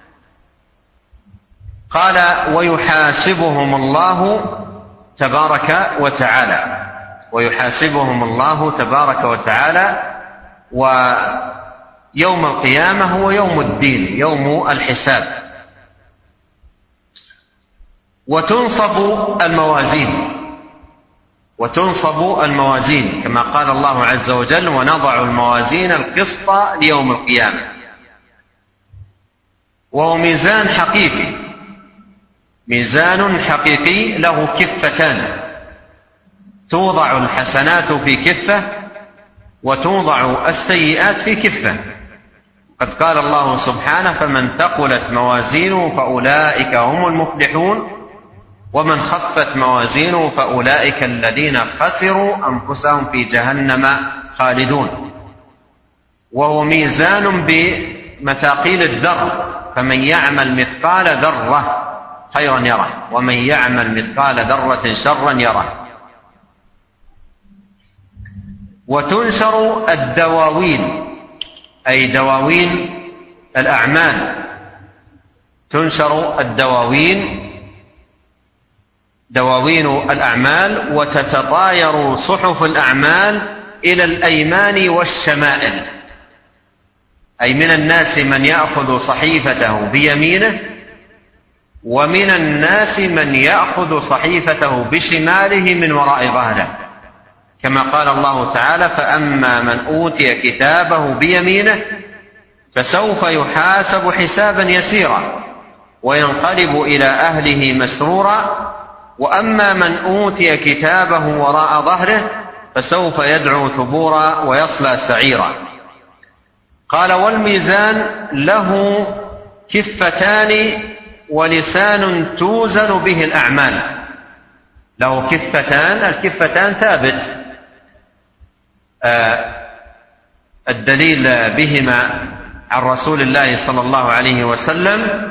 Speaker 2: قال ويحاسبهم الله تبارك وتعالى، ويحاسبهم الله تبارك وتعالى. ويوم القيامة هو يوم الدين، يوم الحساب. وتنصب الموازين، وتنصب الموازين كما قال الله عز وجل ونضع الموازين القسط ليوم القيامة. وهو ميزان حقيقي، ميزان حقيقي له كفتان، توضع الحسنات في كفة وتوضع السيئات في كفة. قد قال الله سبحانه فمن ثقلت موازينه فأولئك هم المفلحون ومن خفت موازينه فأولئك الذين خسروا أنفسهم في جهنم خالدون. وهو ميزان بمثاقيل الذر، فمن يعمل مثقال ذرة خيرا يره ومن يعمل مثقال ذرة شرا يره. وتنشر الدواوين أي دواوين الأعمال، تنشر الدواوين دواوين الأعمال وتتطاير صحف الأعمال إلى الأيمان والشمائل، أي من الناس من يأخذ صحيفته بيمينه ومن الناس من يأخذ صحيفته بشماله من وراء ظهره، كما قال الله تعالى فأما من أوتي كتابه بيمينه فسوف يحاسب حسابا يسيرا وينقلب إلى أهله مسرورا وأما من أوتي كتابه وراء ظهره فسوف يدعو ثبورا ويصلى سعيرا. قال: والميزان له كفتان ولسان توزن به الأعمال. له كفتان، الكفتان ثابت آه الدليل بهما عن رسول الله صلى الله عليه وسلم.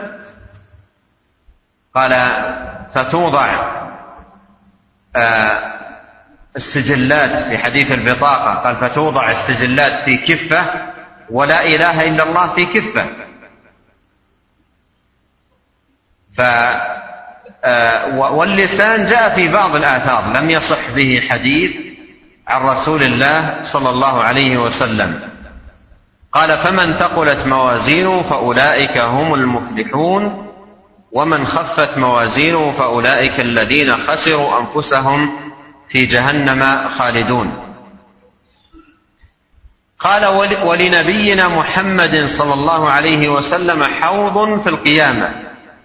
Speaker 2: قال: فتوضع آه السجلات في حديث البطاقة، قال: فتوضع السجلات في كفة ولا إله إلا الله في كفة. ف واللسان جاء في بعض الآثار لم يصح به حديث عن رسول الله صلى الله عليه وسلم. قال: فمن ثقلت موازينه فأولئك هم المفلحون ومن خفت موازينه فأولئك الذين خسروا أنفسهم في جهنم خالدون. قال: ولنبينا محمد صلى الله عليه وسلم حوض في القيامة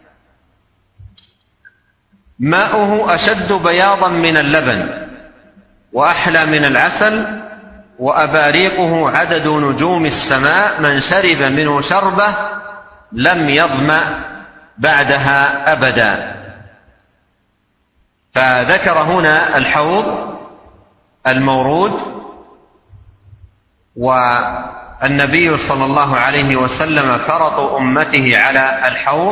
Speaker 2: ماؤه أشد بياضا من اللبن وأحلى من العسل وأباريقه عدد نجوم السماء، من شرب منه شربة لم يظمأ بعدها أبدا. فذكر هنا الحوض المورود، والنبي صلى الله عليه وسلم فرط أمته على الحوض،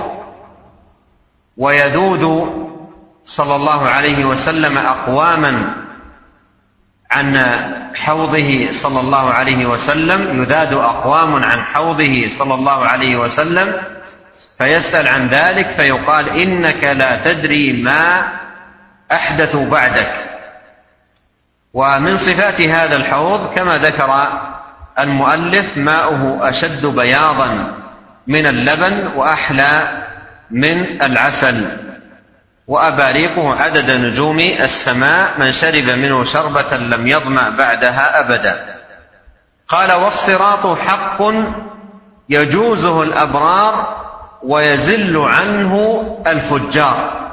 Speaker 2: ويذود صلى الله عليه وسلم أقواما عن حوضه صلى الله عليه وسلم، يذاد أقوام عن حوضه صلى الله عليه وسلم فيسأل عن ذلك فيقال: إنك لا تدري ما أحدث بعدك. ومن صفات هذا الحوض كما ذكر المؤلف: ماؤه أشد بياضا من اللبن وأحلى من العسل وأباريقه عدد نجوم السماء، من شرب منه شربة لم يظمأ بعدها أبدا. قال: والصراط حق يجوزه الأبرار ويزل عنه الفجار.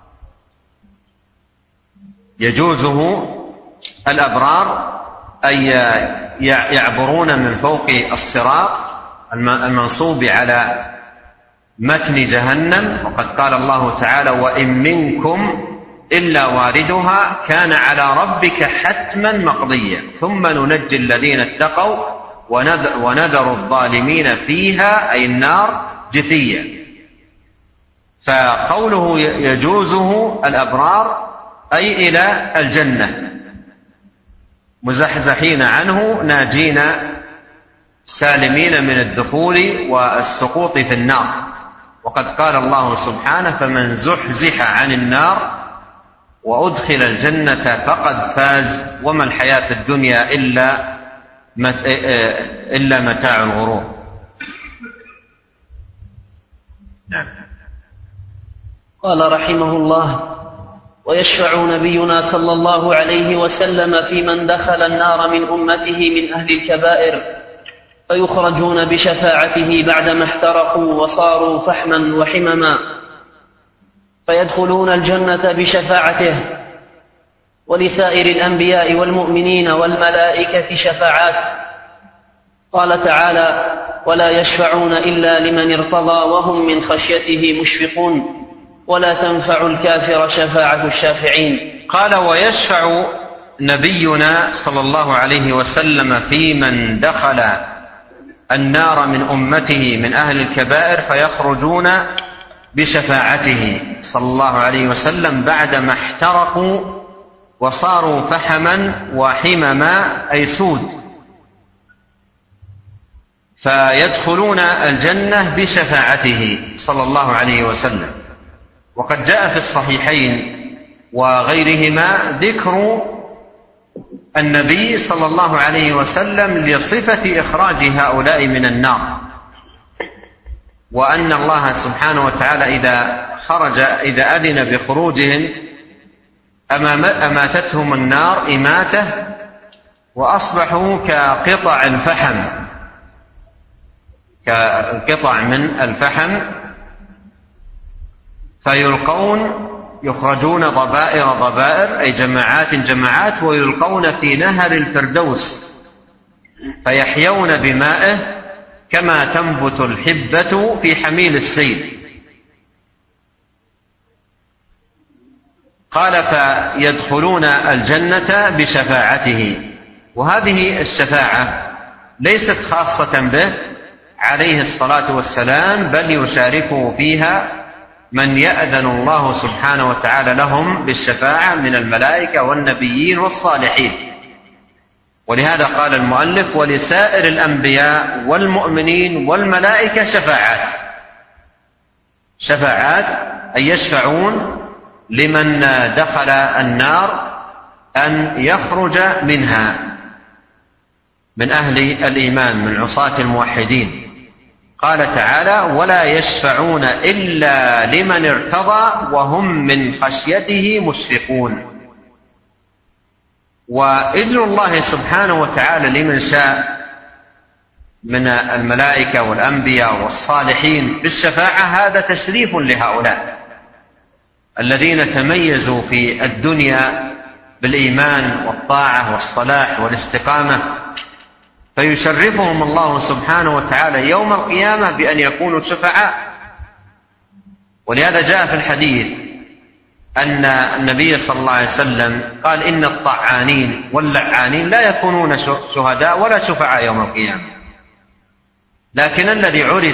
Speaker 2: يجوزه الأبرار أي يعبرون من فوق الصراط المنصوب على متن جهنم. وقد قال الله تعالى: وإن منكم إلا واردها كان على ربك حتما مقضيا ثم ننجي الذين اتقوا ونذر الظالمين فيها أي النار جثيا. فقوله يجوزه الأبرار أي إلى الجنة، مزحزحين عنه ناجين سالمين من الدخول والسقوط في النار. وقد قال الله سبحانه: فمن زحزح عن النار وأدخل الجنة فقد فاز وما الحياة الدنيا إلا إلا متاع الغرور.
Speaker 1: نعم. قال رحمه الله: ويشفع نبينا صلى الله عليه وسلم في من دخل النار من أمته من أهل الكبائر فيخرجون بشفاعته بعدما احترقوا وصاروا فحما وحمما فيدخلون الجنة بشفاعته. ولسائر الأنبياء والمؤمنين والملائكة شفاعات. قال تعالى: ولا يشفعون إلا لمن ارتضى وهم من خشيته مشفقون ولا تنفع الكافر شفاعة الشافعين.
Speaker 2: قال: ويشفع نبينا صلى الله عليه وسلم في من دخل النار من أمته من أهل الكبائر فيخرجون بشفاعته صلى الله عليه وسلم بعدما احترقوا وصاروا فحما وحمما أي سود، فيدخلون الجنة بشفاعته صلى الله عليه وسلم. وقد جاء في الصحيحين وغيرهما ذكر النبي صلى الله عليه وسلم لصفة إخراج هؤلاء من النار، وأن الله سبحانه وتعالى إذا خرج إذا أذن بخروجهم أماتتهم النار إماتة وأصبحوا كقطع الفحم كقطع من الفحم فيلقون يخرجون ضبائر ضبائر أي جماعات جماعات ويلقون في نهر الفردوس فيحيون بمائه كما تنبت الحبة في حميل السيل. قال فيدخلون الجنة بشفاعته. وهذه الشفاعة ليست خاصة به عليه الصلاة والسلام، بل يشاركه فيها من يأذن الله سبحانه وتعالى لهم بالشفاعة من الملائكة والنبيين والصالحين. ولهذا قال المؤلف ولسائر الأنبياء والمؤمنين والملائكة شفاعات. شفاعات أي يشفعون لمن دخل النار أن يخرج منها من أهل الإيمان من عصاة الموحدين. قال تعالى ولا يشفعون إلا لمن ارتضى وهم من خشيته مشفقون. وإذن الله سبحانه وتعالى لمن شاء من الملائكة والأنبياء والصالحين بالشفاعة هذا تشريف لهؤلاء الذين تميزوا في الدنيا بالإيمان والطاعة والصلاح والاستقامة، فيشرفهم الله سبحانه وتعالى يوم القيامة بأن يكونوا شفعاء. ولهذا جاء في الحديث أن النبي صلى الله عليه وسلم قال إن الطعانين واللعانين لا يكونون شهداء ولا شفعاء يوم القيامة، لكن الذي عرف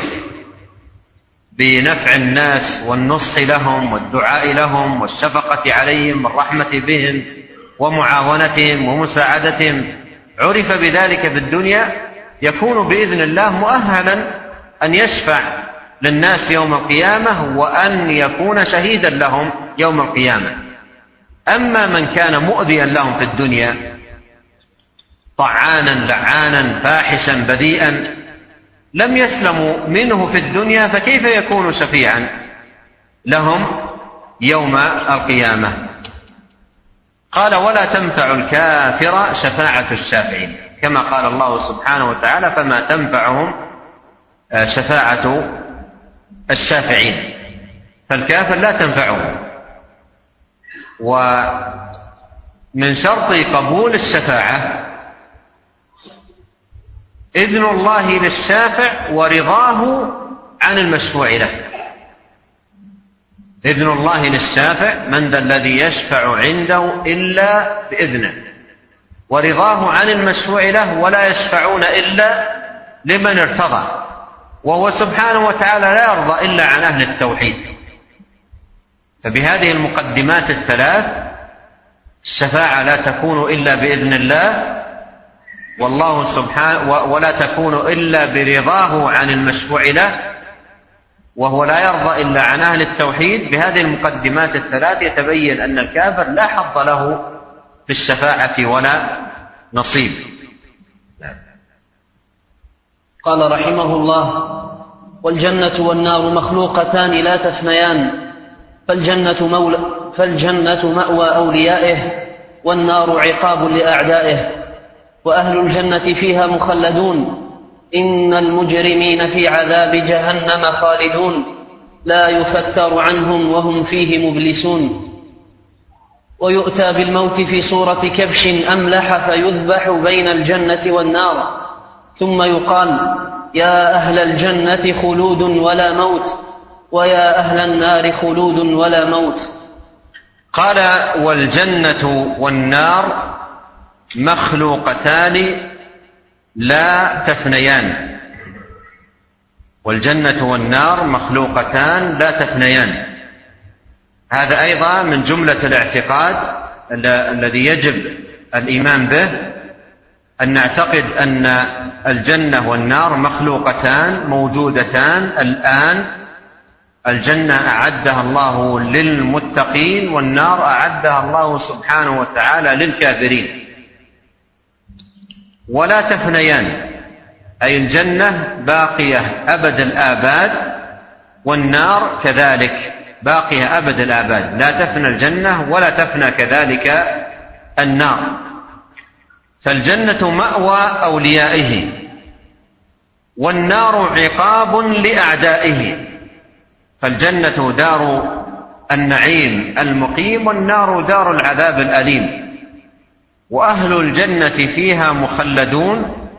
Speaker 2: بنفع الناس والنصح لهم والدعاء لهم والشفقة عليهم والرحمة بهم ومعاونتهم ومساعدتهم عرف بذلك في الدنيا يكون بإذن الله مؤهلا أن يشفع للناس يوم القيامة وأن يكون شهيدا لهم يوم القيامة. أما من كان مؤذيا لهم في الدنيا طعانا لعانا فاحشا بذيئا لم يسلموا منه في الدنيا، فكيف يكون شفيعا لهم يوم القيامة؟ قال ولا تنفع الكافر شفاعة الشافعين، كما قال الله سبحانه وتعالى فما تنفعهم شفاعة الشافعين، فالكافر لا تنفعه. ومن شرط قبول الشفاعة إذن الله للشافع ورضاه عن المشفوع له. إذن الله للشافع من ذا الذي يشفع عنده إلا بإذنه، ورضاه عن المشفوع له ولا يشفعون إلا لمن ارتضى، وهو سبحانه وتعالى لا يرضى إلا عن أهل التوحيد. فبهذه المقدمات الثلاث الشفاعة لا تكون إلا بإذن الله والله سبحانه ولا تكون إلا برضاه عن المشفوع له، وهو لا يرضى إلا عن أهل التوحيد. بهذه المقدمات الثلاث يتبين أن الكافر لا حظ له في الشفاعة ولا نصيب.
Speaker 1: قال رحمه الله والجنة والنار مخلوقتان لا تفنيان، فالجنة, مولى فالجنة مأوى أوليائه والنار عقاب لأعدائه، وأهل الجنة فيها مخلدون. إن المجرمين في عذاب جهنم خالدون لا يفتر عنهم وهم فيه مبلسون. ويؤتى بالموت في صورة كبش أملح فيذبح بين الجنة والنار، ثم يقال يا أهل الجنة خلود ولا موت، ويا أهل النار خلود ولا موت.
Speaker 2: قال والجنة والنار مخلوقتان لا تفنيان. والجنة والنار مخلوقتان لا تفنيان، هذا أيضا من جملة الاعتقاد الذي يجب الإيمان به، أن نعتقد أن الجنة والنار مخلوقتان موجودتان الآن. الجنة أعدها الله للمتقين والنار أعدها الله سبحانه وتعالى للكافرين، ولا تفنيان أي الجنة باقية أبد الآباد والنار كذلك باقية أبد الآباد، لا تفنى الجنة ولا تفنى كذلك النار. فالجنة مأوى أوليائه والنار عقاب لأعدائه. فالجنة دار النعيم المقيم، والنار دار العذاب الأليم، وأهل الجنة فيها مخلدون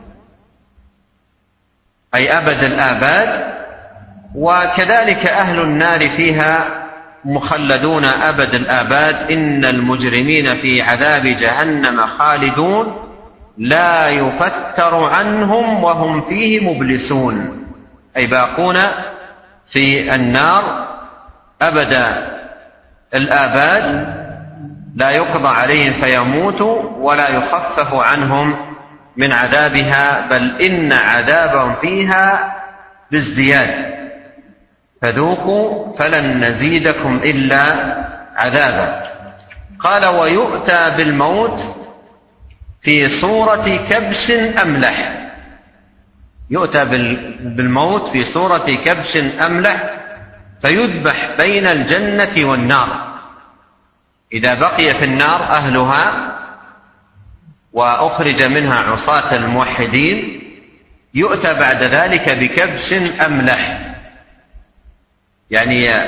Speaker 2: أي أبد الآباد، وكذلك أهل النار فيها مخلدون أبد الآباد. إن المجرمين في عذاب جهنم خالدون لا يفتر عنهم وهم فيه مبلسون، أي باقون في النار أبد الآباد، لا يقضى عليهم فيموتوا ولا يخفف عنهم من عذابها، بل إن عذابهم فيها بازدياد، فذوقوا فلن نزيدكم إلا عذابا. قال: ويؤتى بالموت في صورة كبش أملح. يؤتى بالموت في صورة كبش أملح فيذبح بين الجنة والنار. إذا بقي في النار أهلها وأخرج منها عصاة الموحدين، يؤتى بعد ذلك بكبش أملح، يعني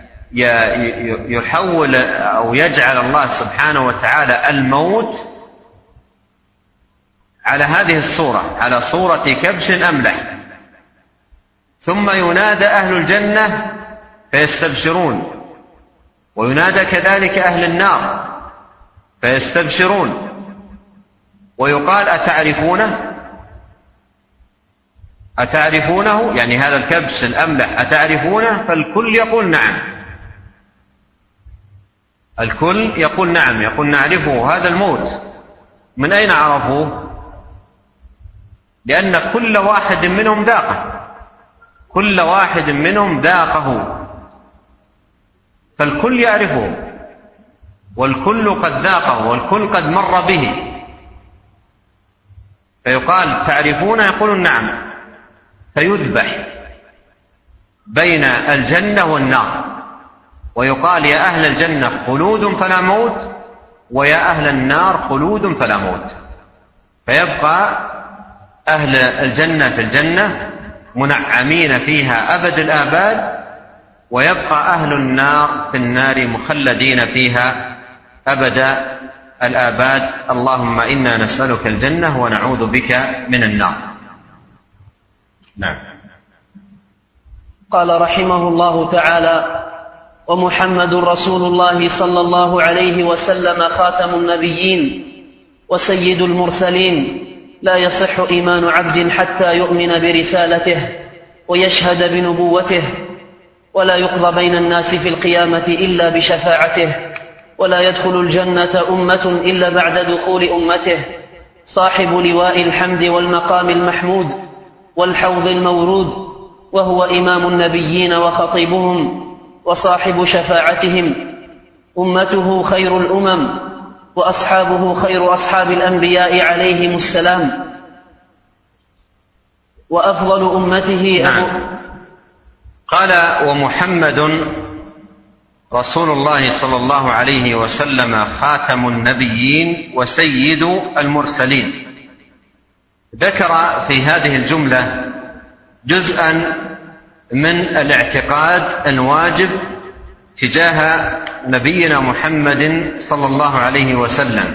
Speaker 2: يحول أو يجعل الله سبحانه وتعالى الموت على هذه الصورة، على صورة كبش أملح، ثم ينادى أهل الجنة فيستبشرون، وينادى كذلك أهل النار فيستبشرون، ويقال: أتعرفونه؟ أتعرفونه؟ يعني هذا الكبش الأملح أتعرفونه؟ فالكل يقول نعم، الكل يقول نعم، يقول نعرفه، هذا الموت. من أين عرفوه؟ لأن كل واحد منهم ذاقه، كل واحد منهم ذاقه، فالكل يعرفه، والكل قد ذاقه، والكل قد مر به، فيقال: تعرفونه؟ يقولون نعم، فيذبح بين الجنة والنار، ويقال: يا أهل الجنة خلود فلا موت، ويا أهل النار خلود فلا موت، فيبقى أهل الجنة في الجنة منعمين فيها أبد الآباد، ويبقى أهل النار في النار مخلدين فيها أبد الآباد. اللهم إنا نسألك الجنة ونعوذ بك من النار. نعم.
Speaker 1: قال رحمه الله تعالى: ومحمد رسول الله صلى الله عليه وسلم خاتم النبيين وسيد المرسلين، لا يصح إيمان عبد حتى يؤمن برسالته ويشهد بنبوته، ولا يقضى بين الناس في القيامة إلا بشفاعته، ولا يدخل الجنة أمة إلا بعد دخول أمته، صاحب لواء الحمد والمقام المحمود والحوض المورود، وهو إمام النبيين وخطيبهم وصاحب شفاعتهم، أمته خير الأمم وأصحابه خير أصحاب الأنبياء عليهم السلام، وأفضل أمته أبو.
Speaker 2: نعم. قال: ومحمد رسول الله صلى الله عليه وسلم خاتم النبيين وسيد المرسلين. ذكر في هذه الجملة جزءا من الاعتقاد الواجب تجاه نبينا محمد صلى الله عليه وسلم،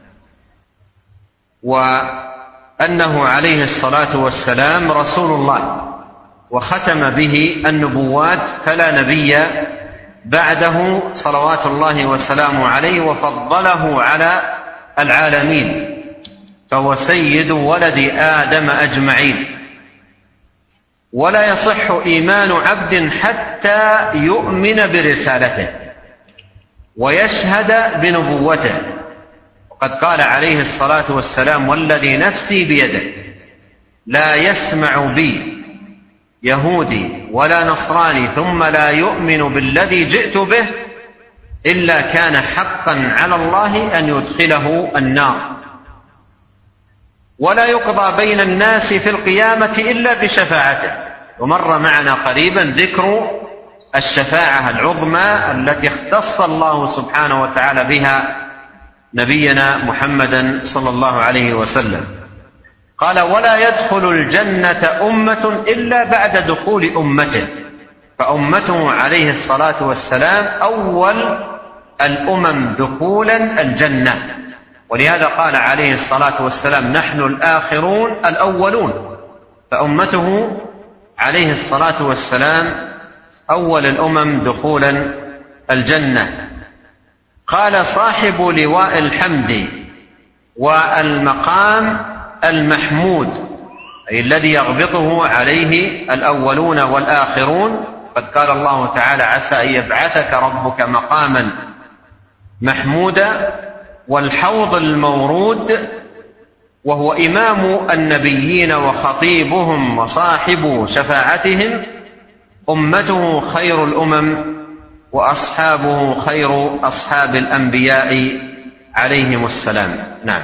Speaker 2: وأنه عليه الصلاة والسلام رسول الله، وختم به النبوات، فلا نبي بعده صلوات الله وسلامه عليه، وفضله على العالمين، فهو سيد ولد آدم أجمعين. ولا يصح إيمان عبد حتى يؤمن برسالته ويشهد بنبوته، وقد قال عليه الصلاة والسلام: والذي نفسي بيده لا يسمع بي يهودي ولا نصراني ثم لا يؤمن بالذي جئت به إلا كان حقا على الله أن يدخله النار، ولا يقضى بين الناس في القيامة إلا بشفاعته. ومر معنا قريبا ذكر الشفاعة العظمى التي اختص الله سبحانه وتعالى بها نبينا محمدا صلى الله عليه وسلم. قال: ولا يدخل الجنة أمة إلا بعد دخول أمته، فأمته عليه الصلاة والسلام أول الأمم دخولا الجنة، ولهذا قال عليه الصلاة والسلام: نحن الآخرون الأولون. فأمته عليه الصلاة والسلام أول الأمم دخولا الجنة. قال: صاحب لواء الحمد والمقام المحمود، أي الذي يغبطه عليه الأولون والآخرون. قد قال الله تعالى: عسى أن يبعثك ربك مقاما محمودا. والحوض المورود وهو إمام النبيين وخطيبهم وصاحب شفاعتهم، أمته خير الأمم وأصحابه خير أصحاب الأنبياء عليهم السلام. نعم.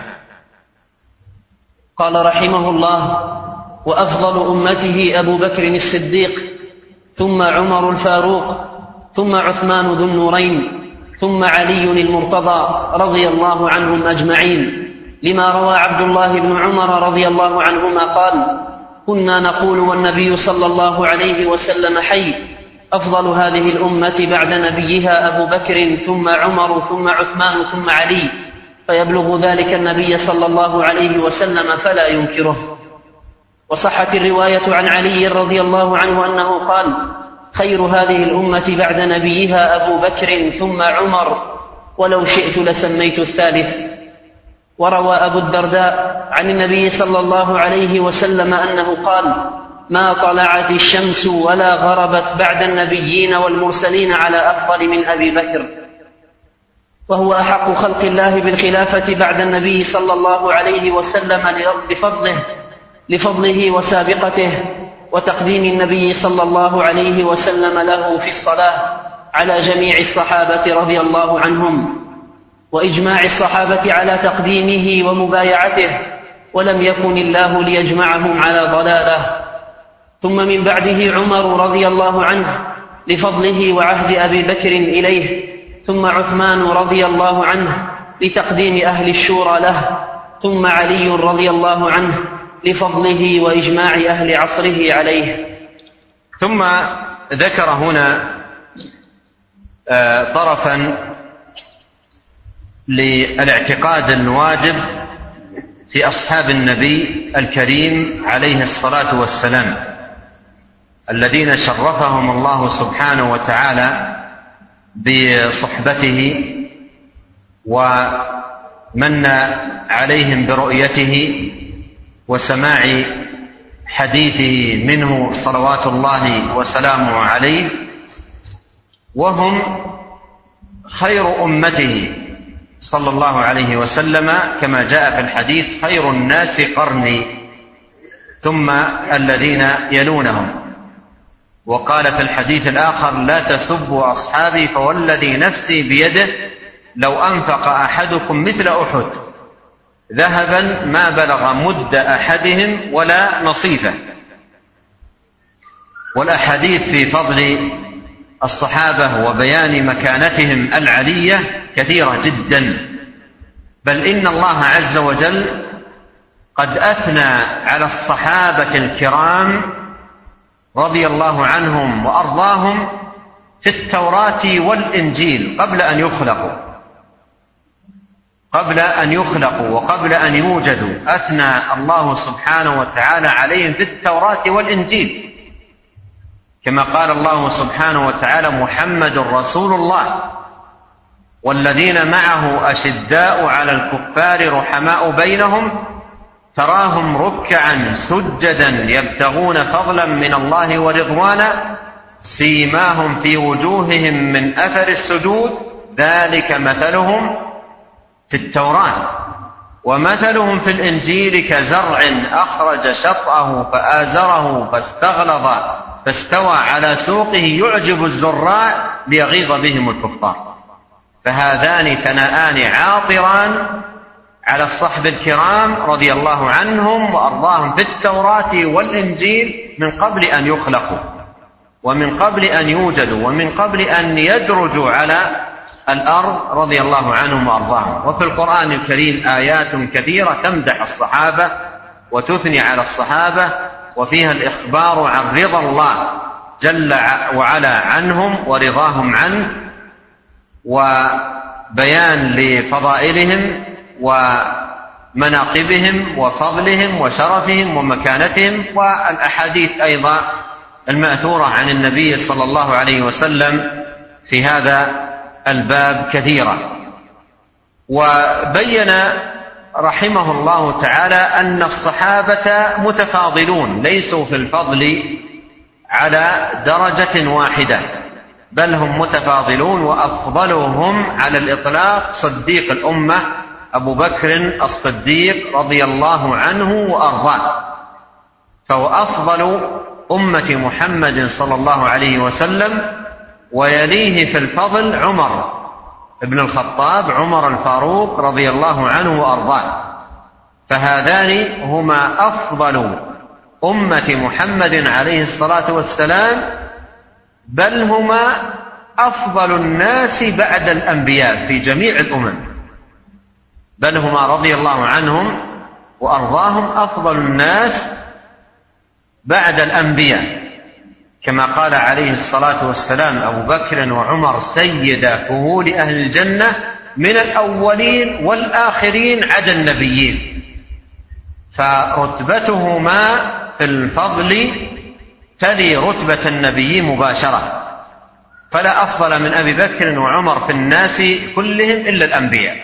Speaker 1: قال رحمه الله: وأفضل أمته أبو بكر الصديق، ثم عمر الفاروق، ثم عثمان ذو النورين، ثم علي المرتضى رضي الله عنهم أجمعين، لما روى عبد الله بن عمر رضي الله عنهما قال: كنا نقول والنبي صلى الله عليه وسلم حي: أفضل هذه الأمة بعد نبيها أبو بكر، ثم عمر، ثم عثمان، ثم علي، فيبلغ ذلك النبي صلى الله عليه وسلم فلا ينكره. وصحت الرواية عن علي رضي الله عنه أنه قال: خير هذه الأمة بعد نبيها أبو بكر، ثم عمر، ولو شئت لسميت الثالث. وروى أبو الدرداء عن النبي صلى الله عليه وسلم أنه قال: ما طلعت الشمس ولا غربت بعد النبيين والمرسلين على أفضل من أبي بكر، وهو أحق خلق الله بالخلافة بعد النبي صلى الله عليه وسلم لفضله, لفضله وسابقته وتقديم النبي صلى الله عليه وسلم له في الصلاة على جميع الصحابة رضي الله عنهم، وإجماع الصحابة على تقديمه ومبايعته، ولم يكن الله ليجمعهم على ضلاله. ثم من بعده عمر رضي الله عنه لفضله وعهد أبي بكر إليه، ثم عثمان رضي الله عنه لتقديم أهل الشورى له، ثم علي رضي الله عنه لفضله وإجماع أهل عصره عليه.
Speaker 2: ثم ذكر هنا طرفا للاعتقاد الواجب في أصحاب النبي الكريم عليه الصلاة والسلام، الذين شرفهم الله سبحانه وتعالى بصحبته ومن عليهم برؤيته وسماع حديثه منه صلوات الله وسلامه عليه، وهم خير أمته صلى الله عليه وسلم، كما جاء في الحديث: خير الناس قرني ثم الذين يلونهم. وقال في الحديث الآخر: لا تسبوا أصحابي فوالذي نفسي بيده لو أنفق أحدكم مثل أحد ذهبا ما بلغ مد أحدهم ولا نصيفه. والأحاديث في فضل الصحابة وبيان مكانتهم العلية كثيرة جدا، بل إن الله عز وجل قد أثنى على الصحابة الكرام رضي الله عنهم وأرضاهم في التوراة والإنجيل قبل أن يخلقوا قبل أن يخلقوا وقبل أن يوجدوا، أثنى الله سبحانه وتعالى عليهم في التوراة والإنجيل، كما قال الله سبحانه وتعالى: محمد رسول الله والذين معه أشداء على الكفار رحماء بينهم تراهم ركعا سجدا يبتغون فضلا من الله ورضوانا سيماهم في وجوههم من أثر السجود ذلك مثلهم في التوراة ومثلهم في الإنجيل كزرع أخرج شطأه فآزره فاستغلظ فاستوى على سوقه يعجب الزراع ليغيظ بهم الكفار. فهذان ثناءان عاطران على الصحب الكرام رضي الله عنهم وأرضاهم في التوراة والإنجيل من قبل أن يخلقوا ومن قبل أن يوجدوا ومن قبل أن يدرجوا على الأرض رضي الله عنهم وأرضاهم. وفي القرآن الكريم آيات كثيرة تمدح الصحابة وتثني على الصحابة، وفيها الإخبار عن رضا الله جل وعلا عنهم ورضاهم عنه وبيان لفضائلهم ومناقبهم وفضلهم وشرفهم ومكانتهم، والأحاديث أيضا المأثورة عن النبي صلى الله عليه وسلم في هذا الباب كثيرة. وبين رحمه الله تعالى أن الصحابة متفاضلون، ليسوا في الفضل على درجة واحدة، بل هم متفاضلون، وأفضلهم على الإطلاق صديق الأمة أبو بكر الصديق رضي الله عنه وأرضاه، فهو أفضل أمة محمد صلى الله عليه وسلم، ويليه في الفضل عمر ابن الخطاب، عمر الفاروق رضي الله عنه وأرضاه، فهذان هما أفضل أمة محمد عليه الصلاة والسلام، بل هما أفضل الناس بعد الأنبياء في جميع الأمم، بل هما رضي الله عنهم وأرضاهم أفضل الناس بعد الأنبياء، كما قال عليه الصلاة والسلام: أبو بكر وعمر سيدا كهول أهل الجنة من الأولين والآخرين عدا النبيين، فرتبتهما في الفضل تلي رتبة النبي مباشرة، فلا أفضل من أبي بكر وعمر في الناس كلهم إلا الأنبياء.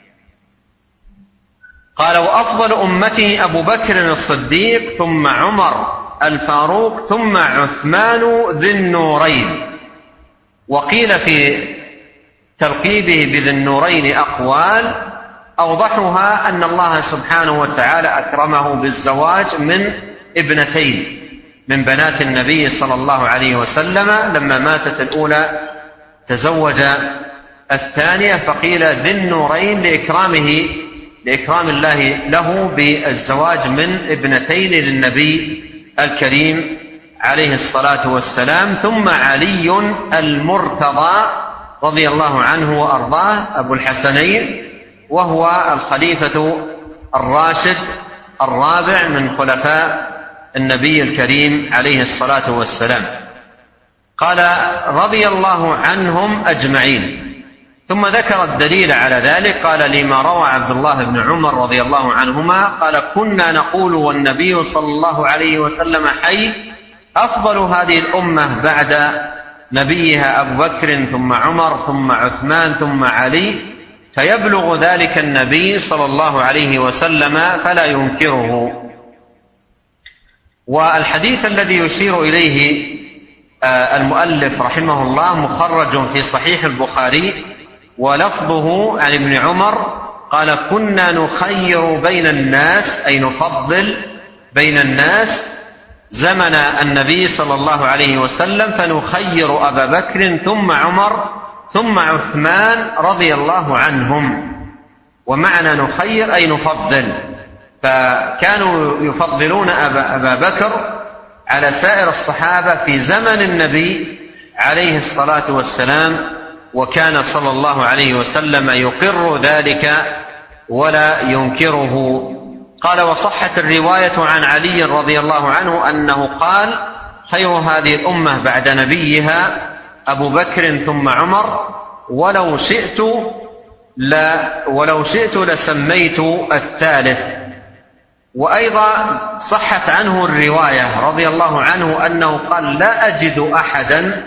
Speaker 2: قال: وأفضل أمته أبو بكر الصديق، ثم عمر الفاروق، ثم عثمان ذي النورين. وقيل في تلقيبه بذي النورين أقوال، أوضحها أن الله سبحانه وتعالى أكرمه بالزواج من ابنتين من بنات النبي صلى الله عليه وسلم، لما ماتت الأولى تزوج الثانية، فقيل ذي النورين لإكرامه لإكرام الله له بالزواج من ابنتين للنبي الكريم عليه الصلاة والسلام. ثم علي المرتضى رضي الله عنه وأرضاه أبو الحسنين، وهو الخليفة الراشد الرابع من خلفاء النبي الكريم عليه الصلاة والسلام. قال: رضي الله عنهم أجمعين. ثم ذكر الدليل على ذلك، قال: لما روى عبد الله بن عمر رضي الله عنهما قال: كنا نقول والنبي صلى الله عليه وسلم حي: أفضل هذه الأمة بعد نبيها أبو بكر، ثم عمر، ثم عثمان، ثم علي، فيبلغ ذلك النبي صلى الله عليه وسلم فلا ينكره. والحديث الذي يشير إليه المؤلف رحمه الله مخرج في صحيح البخاري، ولفظه عن ابن عمر قال: كنا نخير بين الناس، أي نفضل بين الناس زمن النبي صلى الله عليه وسلم، فنخير أبا بكر ثم عمر ثم عثمان رضي الله عنهم. ومعنى نخير أي نفضل، فكانوا يفضلون أبا, أبا بكر على سائر الصحابة في زمن النبي عليه الصلاة والسلام، وكان صلى الله عليه وسلم يقر ذلك ولا ينكره. قال: وصحت الرواية عن علي رضي الله عنه أنه قال: خير هذه الأمة بعد نبيها أبو بكر ثم عمر، ولو شئت لا ولو شئت لسميت الثالث. وأيضا صحت عنه الرواية رضي الله عنه أنه قال: لا أجد أحدا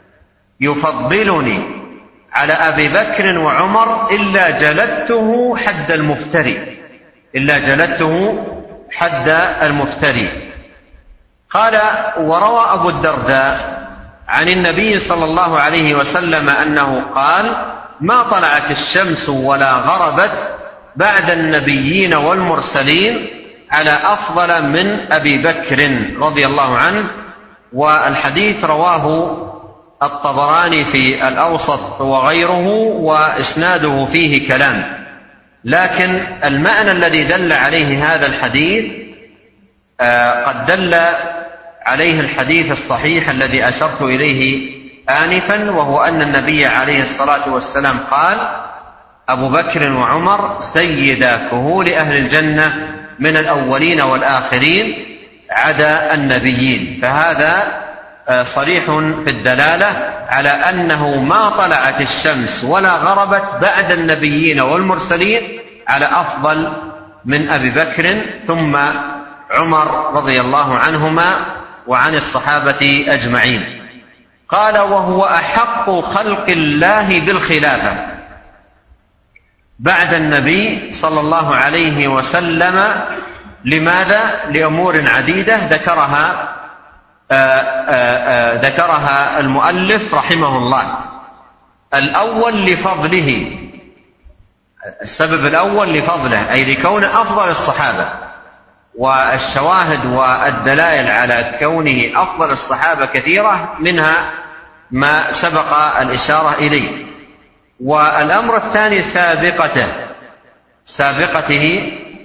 Speaker 2: يفضلني على أبي بكر وعمر إلا جلدته حد المفتري إلا جلدته حد المفتري. قال: وروى أبو الدرداء عن النبي صلى الله عليه وسلم أنه قال: ما طلعت الشمس ولا غربت بعد النبيين والمرسلين على أفضل من أبي بكر رضي الله عنه. والحديث رواه الطبراني في الأوسط وغيره، وإسناده فيه كلام، لكن المعنى الذي دل عليه هذا الحديث قد دل عليه الحديث الصحيح الذي أشرت إليه آنفا، وهو أن النبي عليه الصلاة والسلام قال: أبو بكر وعمر سيدا كهول أهل الجنة من الأولين والآخرين عدا النبيين. فهذا صريح في الدلالة على أنه ما طلعت الشمس ولا غربت بعد النبيين والمرسلين على أفضل من أبي بكر ثم عمر رضي الله عنهما وعن الصحابة أجمعين. قال: وهو أحق خلق الله بالخلافة بعد النبي صلى الله عليه وسلم. لماذا؟ لأمور عديدة ذكرها آآ آآ ذكرها المؤلف رحمه الله. الأول لفضله، السبب الأول لفضله، أي لكون أفضل الصحابة، والشواهد والدلائل على كونه أفضل الصحابة كثيرة، منها ما سبق الإشارة إليه. والأمر الثاني سابقته سابقته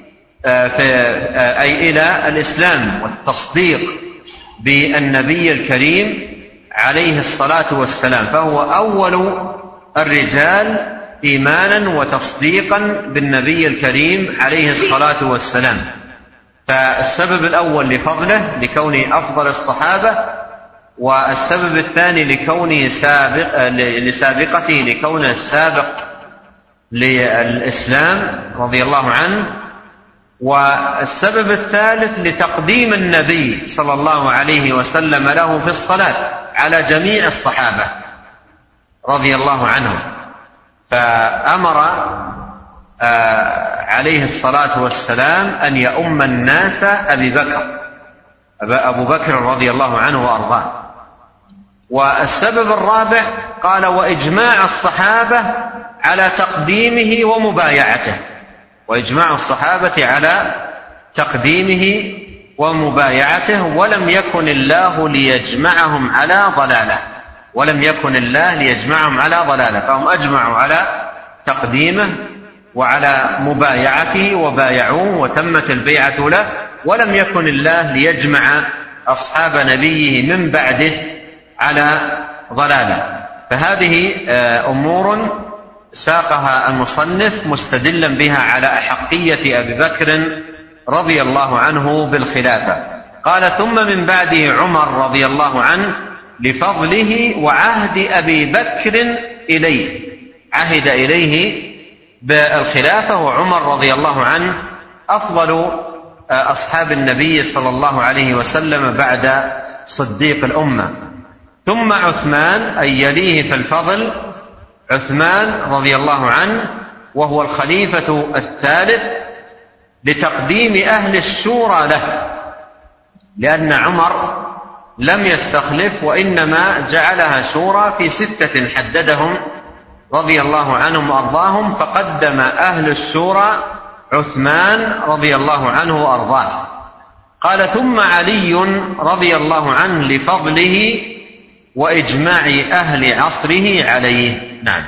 Speaker 2: أي إلى الإسلام والتصديق بالنبي الكريم عليه الصلاة والسلام، فهو أول الرجال إيمانا وتصديقا بالنبي الكريم عليه الصلاة والسلام. فالسبب الأول لفضله لكونه أفضل الصحابة، والسبب الثاني لكونه سابق لسابقته لكونه سابق للإسلام رضي الله عنه، والسبب الثالث لتقديم النبي صلى الله عليه وسلم له في الصلاة على جميع الصحابة رضي الله عنهم، فأمر عليه الصلاة والسلام أن يؤم الناس أبي بكر أبو بكر رضي الله عنه وأرضاه. والسبب الرابع قال: وإجماع الصحابة على تقديمه ومبايعته، وإجماع الصحابة على تقديمه ومبايعته، ولم يكن الله ليجمعهم على ضلالة ولم يكن الله ليجمعهم على ضلالة فهم أجمعوا على تقديمه وعلى مبايعته وبايعوه وتمت البيعة له، ولم يكن الله ليجمع أصحاب نبيه من بعده على ضلالة. فهذه أمور ساقها المصنف مستدلا بها على أحقية أبي بكر رضي الله عنه بالخلافة. قال: ثم من بعده عمر رضي الله عنه لفضله وعهد أبي بكر إليه، عهد إليه بالخلافة، وعمر رضي الله عنه أفضل أصحاب النبي صلى الله عليه وسلم بعد صديق الأمة. ثم عثمان أي يليه في الفضل عثمان رضي الله عنه، وهو الخليفة الثالث لتقديم أهل الشورى له، لأن عمر لم يستخلف وإنما جعلها شورى في ستة حددهم رضي الله عنهم وأرضاهم، فقدم أهل الشورى عثمان رضي الله عنه وأرضاه. قال: ثم علي رضي الله عنه لفضله وإجماع أهل عصره عليه. نعم.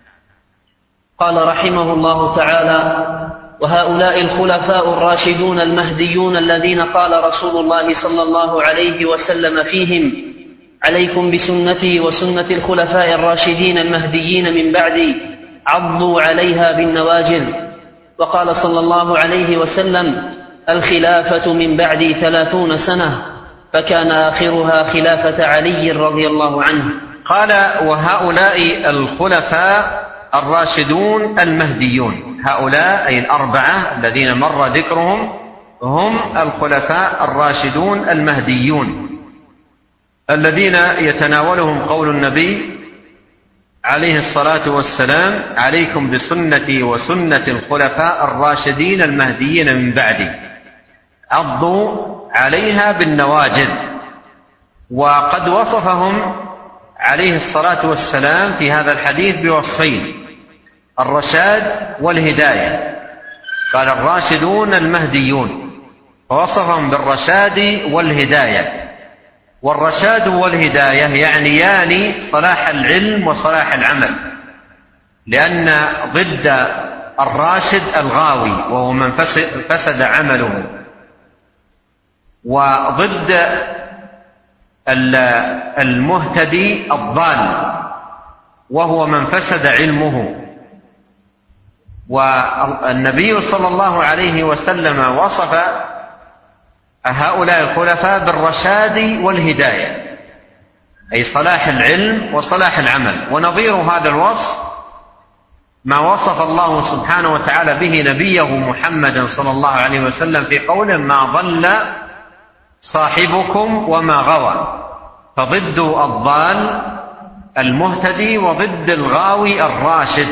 Speaker 1: قال رحمه الله تعالى: وهؤلاء الخلفاء الراشدون المهديون الذين قال رسول الله صلى الله عليه وسلم فيهم: عليكم بسنتي وسنة الخلفاء الراشدين المهديين من بعدي، عضوا عليها بالنواجذ. وقال صلى الله عليه وسلم: الخلافة من بعدي ثلاثون سنة، فكان آخرها خلافة علي رضي الله عنه.
Speaker 2: قال: وهؤلاء الخلفاء الراشدون المهديون، هؤلاء أي الأربعة الذين مر ذكرهم هم الخلفاء الراشدون المهديون الذين يتناولهم قول النبي عليه الصلاة والسلام: عليكم بسنتي وسنة الخلفاء الراشدين المهديين من بعدي، عضوا عليها بالنواجذ. وقد وصفهم عليه الصلاة والسلام في هذا الحديث بوصفين: الرشاد والهداية. قال: الراشدون المهديون، ووصفهم بالرشاد والهداية. والرشاد والهداية يعنيان صلاح العلم وصلاح العمل، لأن ضد الراشد الغاوي وهو من فسد عمله، وضد المهتدي الضال وهو من فسد علمه. والنبي صلى الله عليه وسلم وصف هؤلاء الخلفاء بالرشاد والهداية، أي صلاح العلم وصلاح العمل. ونظير هذا الوصف ما وصف الله سبحانه وتعالى به نبيه محمدا صلى الله عليه وسلم في قوله: ما ضل صاحبكم وما غوى. فضد الضال المهتدي وضد الغاوي الراشد.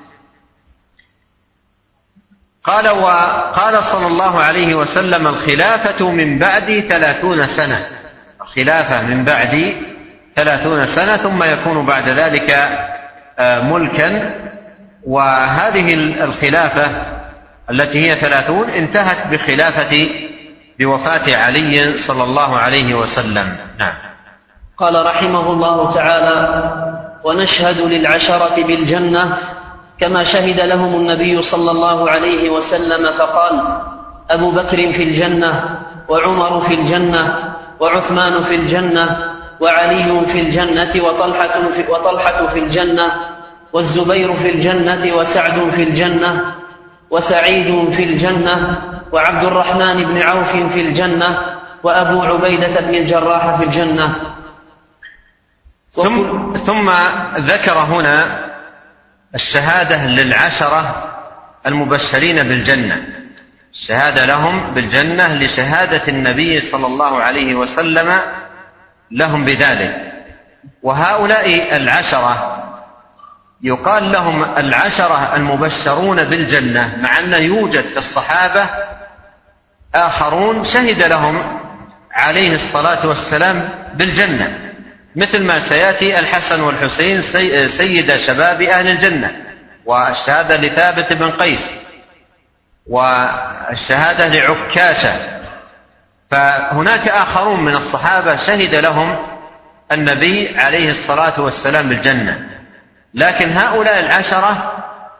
Speaker 2: قال وقال صلى الله عليه وسلم: الخلافة من بعدي ثلاثون سنة. الخلافة من بعدي ثلاثون سنة ثم يكون بعد ذلك ملكا. وهذه الخلافة التي هي ثلاثون انتهت بخلافة بوفاة علي صلى الله عليه وسلم. نعم.
Speaker 1: قال رحمه الله تعالى: ونشهد للعشرة بالجنة كما شهد لهم النبي صلى الله عليه وسلم فقال: أبو بكر في الجنة، وعمر في الجنة، وعثمان في الجنة، وعلي في الجنة، وطلحة في, وطلحة في الجنة، والزبير في الجنة، وسعد في الجنة، وسعيد في الجنة، وعبد الرحمن بن عوف في الجنة، وأبو عبيدة بن الجراح في الجنة.
Speaker 2: ثم, ثم ذكر هنا الشهادة للعشرة المبشرين بالجنة، الشهادة لهم بالجنة لشهادة النبي صلى الله عليه وسلم لهم بذلك. وهؤلاء العشرة يقال لهم العشرة المبشرون بالجنة، مع أن يوجد في الصحابة آخرون شهد لهم عليه الصلاة والسلام بالجنة، مثل ما سيأتي الحسن والحسين سيد شباب أهل الجنة، والشهادة لثابت بن قيس، والشهادة لعكاشة. فهناك آخرون من الصحابة شهد لهم النبي عليه الصلاة والسلام بالجنة، لكن هؤلاء العشرة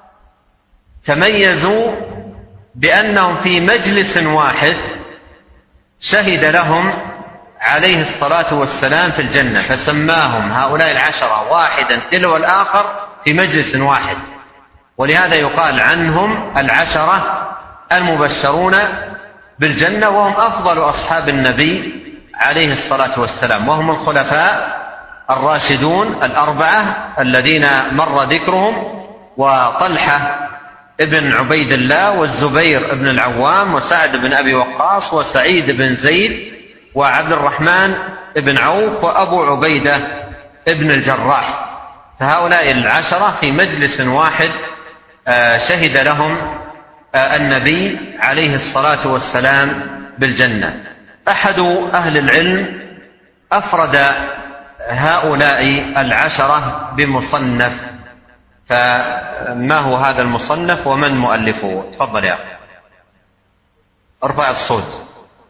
Speaker 2: تميزوا بأنهم في مجلس واحد شهد لهم عليه الصلاة والسلام في الجنة، فسماهم هؤلاء العشرة واحدا تلو الآخر في مجلس واحد، ولهذا يقال عنهم العشرة المبشرون بالجنة، وهم أفضل أصحاب النبي عليه الصلاة والسلام، وهم الخلفاء الراشدون الأربعة الذين مر ذكرهم: وطلحة ابن عبيد الله، والزبير ابن العوام، وسعد بن أبي وقاص، وسعيد بن زيد، وعبد الرحمن ابن عوف، وأبو عبيدة ابن الجراح. فهؤلاء العشرة في مجلس واحد شهد لهم النبي عليه الصلاة والسلام بالجنة. أحد أهل العلم أفرد هؤلاء العشرة بمصنف، فما هو هذا المصنف ومن مؤلفه؟ تفضل يا أخي، ارفع الصوت،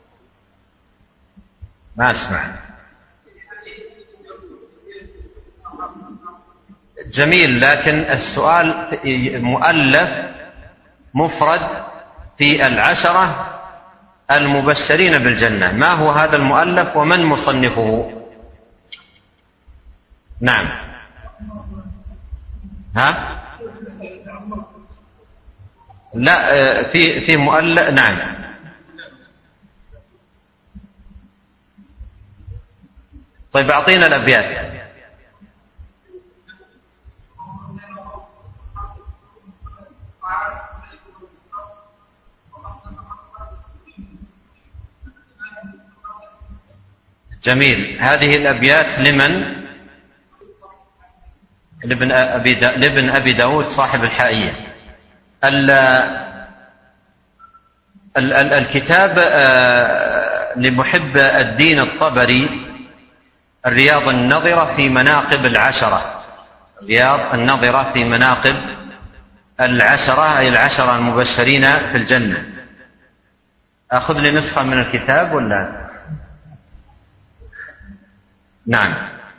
Speaker 2: ما أسمع. جميل، لكن السؤال مؤلف مفرد في العشرة المبشرين بالجنة، ما هو هذا المؤلف ومن مصنفه؟ نعم. ها؟ لا، في في مؤلف. نعم. طيب أعطينا الأبيات. جميل، هذه الأبيات لمن؟ لابن أبي دا... لابن أبي داود صاحب الحائية. ال... ال... ال... الكتاب لمحب الدين الطبري، الرياض النظرة في مناقب العشرة، رياض النظرة في مناقب العشرة، أي العشرة المبشرين في الجنة. أخذ لي نسخة من الكتاب ولا؟ نعم.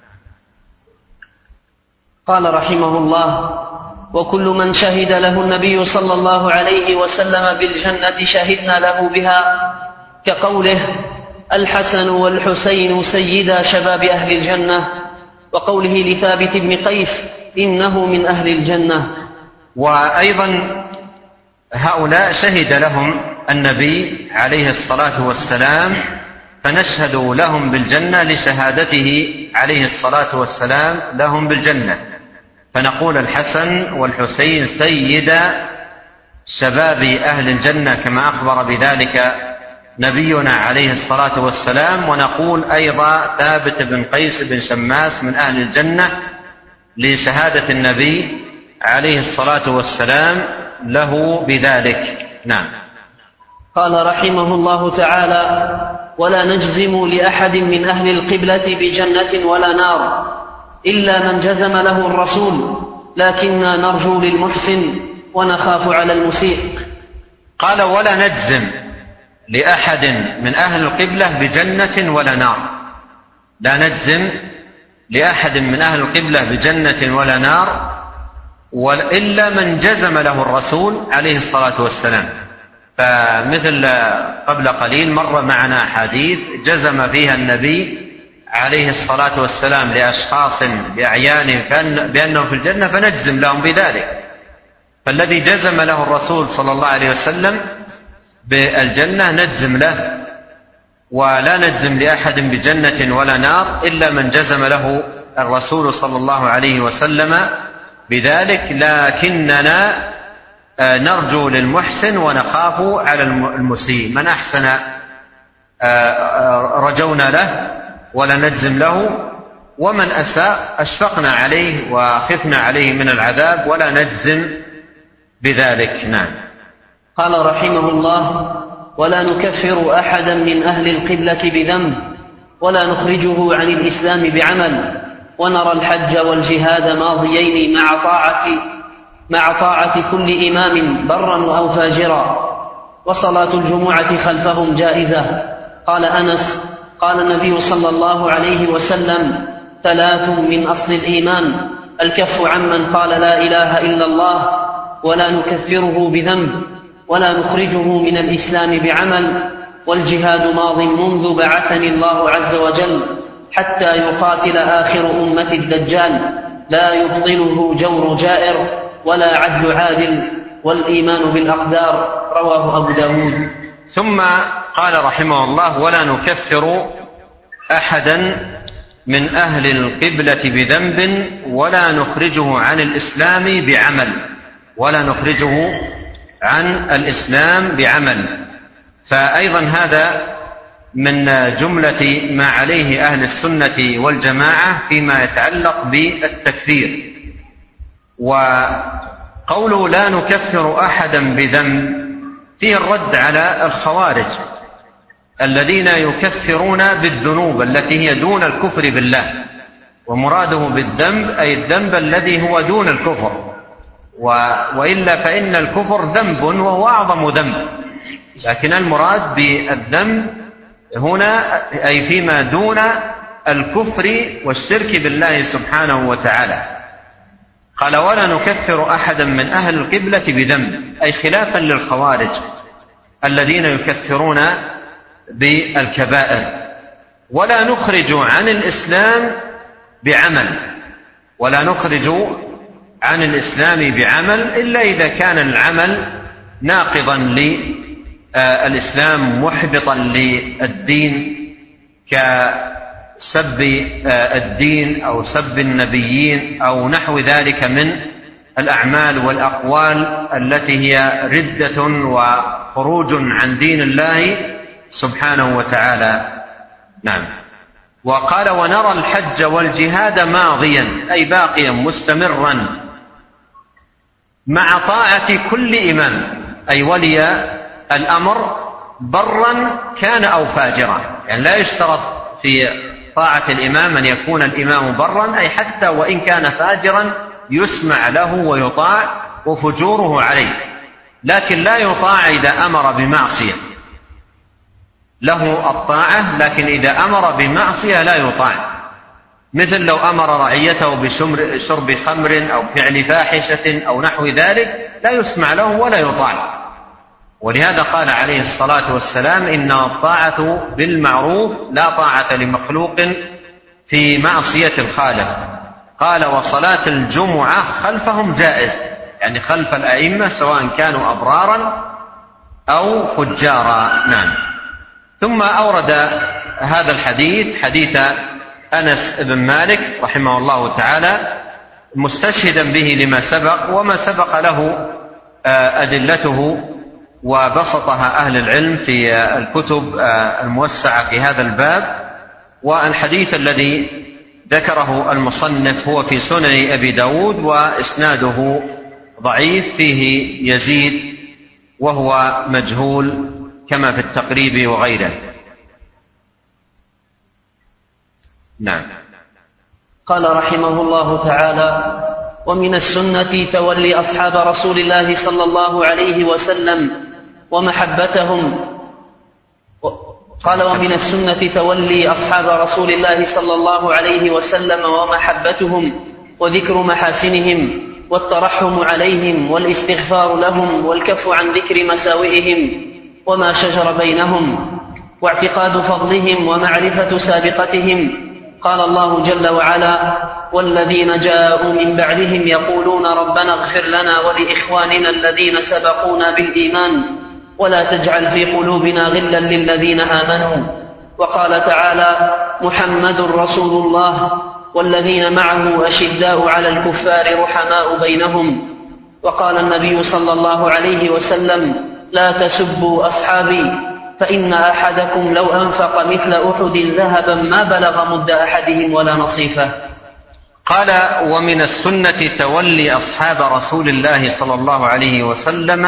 Speaker 1: قال رحمه الله: وكل من شهد له النبي صلى الله عليه وسلم بالجنة شهدنا له بها، كقوله: الحسن والحسين سيدا شباب أهل الجنة، وقوله لثابت بن قيس: إنه من أهل الجنة.
Speaker 2: وأيضا هؤلاء شهد لهم النبي عليه الصلاة والسلام فنشهد لهم بالجنة لشهادته عليه الصلاة والسلام لهم بالجنة، فنقول الحسن والحسين سيدا شباب أهل الجنة كما أخبر بذلك نبينا عليه الصلاة والسلام. ونقول أيضا ثابت بن قيس بن شماس من أهل الجنة لشهادة النبي عليه الصلاة والسلام له بذلك. نعم.
Speaker 1: قال رحمه الله تعالى: ولا نجزم لأحد من أهل القبلة بجنة ولا نار إلا من جزم له الرسول، لكننا نرجو للمحسن ونخاف على المسيء.
Speaker 2: قال: ولا نجزم لأحد من أهل القبلة بجنة ولا نار، لا نجزم لأحد من أهل القبلة بجنة ولا نار إلا من جزم له الرسول عليه الصلاة والسلام. فمثل قبل قليل مر معنا حديث جزم فيها النبي عليه الصلاة والسلام لأشخاص بأعيان بأنهم في الجنة فنجزم لهم بذلك. فالذي جزم له الرسول صلى الله عليه وسلم بالجنة نجزم له، ولا نجزم لأحد بجنة ولا نار إلا من جزم له الرسول صلى الله عليه وسلم بذلك، لكننا نرجو للمحسن ونخاف على المسيء. من أحسن رجونا له ولا نجزم له، ومن أساء أشفقنا عليه وخفنا عليه من العذاب ولا نجزم بذلك. نعم.
Speaker 1: قال رحمه الله: ولا نكفر أحدا من أهل القبلة بذنب ولا نخرجه عن الإسلام بعمل، ونرى الحج والجهاد ماضيين مع طاعة مع طاعة كل إمام برا أو فاجرا، وصلاة الجمعة خلفهم جائزة. قال أنس: قال النبي صلى الله عليه وسلم: ثلاث من أصل الإيمان: الكف عمن قال لا إله إلا الله ولا نكفره بذنب ولا نخرجه من الإسلام بعمل، والجهاد ماض منذ بعثني الله عز وجل حتى يقاتل آخر أمة الدجال، لا يبطله جور جائر ولا عدل عادل، والإيمان بالأقدار. رواه أبو داود.
Speaker 2: ثم قال رحمه الله: ولا نكفر أحدا من أهل القبلة بذنب ولا نخرجه عن الإسلام بعمل ولا نخرجه عن الإسلام بعمل. فأيضا هذا من جملة ما عليه أهل السنة والجماعة فيما يتعلق بالتكفير. وقوله لا نكفر أحدا بذنب فيه الرد على الخوارج الذين يكفرون بالذنوب التي هي دون الكفر بالله، ومراده بالذنب أي الذنب الذي هو دون الكفر، وإلا فإن الكفر ذنب وهو أعظم ذنب، لكن المراد بالذنب هنا أي فيما دون الكفر والشرك بالله سبحانه وتعالى. قال: ولا نكفر أحدا من أهل القبلة بذنب، أي خلافا للخوارج الذين يكفرون بالكبائر. ولا نخرج عن الإسلام بعمل ولا نخرج عن الإسلام بعمل إلا إذا كان العمل ناقضا للإسلام محبطا للدين كسب الدين أو سب النبيين أو نحو ذلك من الأعمال والأقوال التي هي ردة وخروج عن دين الله سبحانه وتعالى. نعم. وقال: ونرى الحج والجهاد ماضيا أي باقيا مستمرا مع طاعة كل إمام، أي ولي الأمر برا كان أو فاجرا، يعني لا يشترط في طاعة الإمام أن يكون الإمام برا، أي حتى وإن كان فاجرا يسمع له ويطاع وفجوره عليه، لكن لا يطاع إذا أمر بمعصية، له الطاعة لكن إذا أمر بمعصية لا يطاع، مثل لو أمر رعيته بشرب خمر أو فعل فاحشة أو نحو ذلك لا يسمع له ولا يطاع. ولهذا قال عليه الصلاة والسلام: إن الطاعة بالمعروف لا طاعة لمخلوق في معصية الخالق. قال: وصلاة الجمعة خلفهم جائز، يعني خلف الأئمة سواء كانوا أبرارا أو فجارا. نعم. ثم أورد هذا الحديث حديث أنس بن مالك رحمه الله تعالى مستشهدا به لما سبق، وما سبق له أدلته وبسطها أهل العلم في الكتب الموسعة في هذا الباب. والحديث الذي ذكره المصنف هو في سنن أبي داود وإسناده ضعيف، فيه يزيد وهو مجهول كما في التقريب وغيره. نعم.
Speaker 1: قال رحمه الله تعالى: ومن السنة تولي أصحاب رسول الله صلى الله عليه وسلم ومحبتهم. قال: ومن السنة تولي أصحاب رسول الله صلى الله عليه وسلم ومحبتهم وذكر محاسنهم والترحم عليهم والاستغفار لهم والكف عن ذكر مساوئهم وما شجر بينهم واعتقاد فضلهم ومعرفة سابقتهم. قال الله جل وعلا: والذين جاءوا من بعدهم يقولون ربنا اغفر لنا ولإخواننا الذين سبقونا بالإيمان ولا تجعل في قلوبنا غلا للذين آمنوا. وقال تعالى: محمد رسول الله والذين معه أشداء على الكفار رحماء بينهم. وقال النبي صلى الله عليه وسلم: لا تسبوا أصحابي فإن أحدكم لو أنفق مثل أحد ذهبا ما بلغ مد أحدهم ولا نصيفه.
Speaker 2: قال: ومن السنة تولي أصحاب رسول الله صلى الله عليه وسلم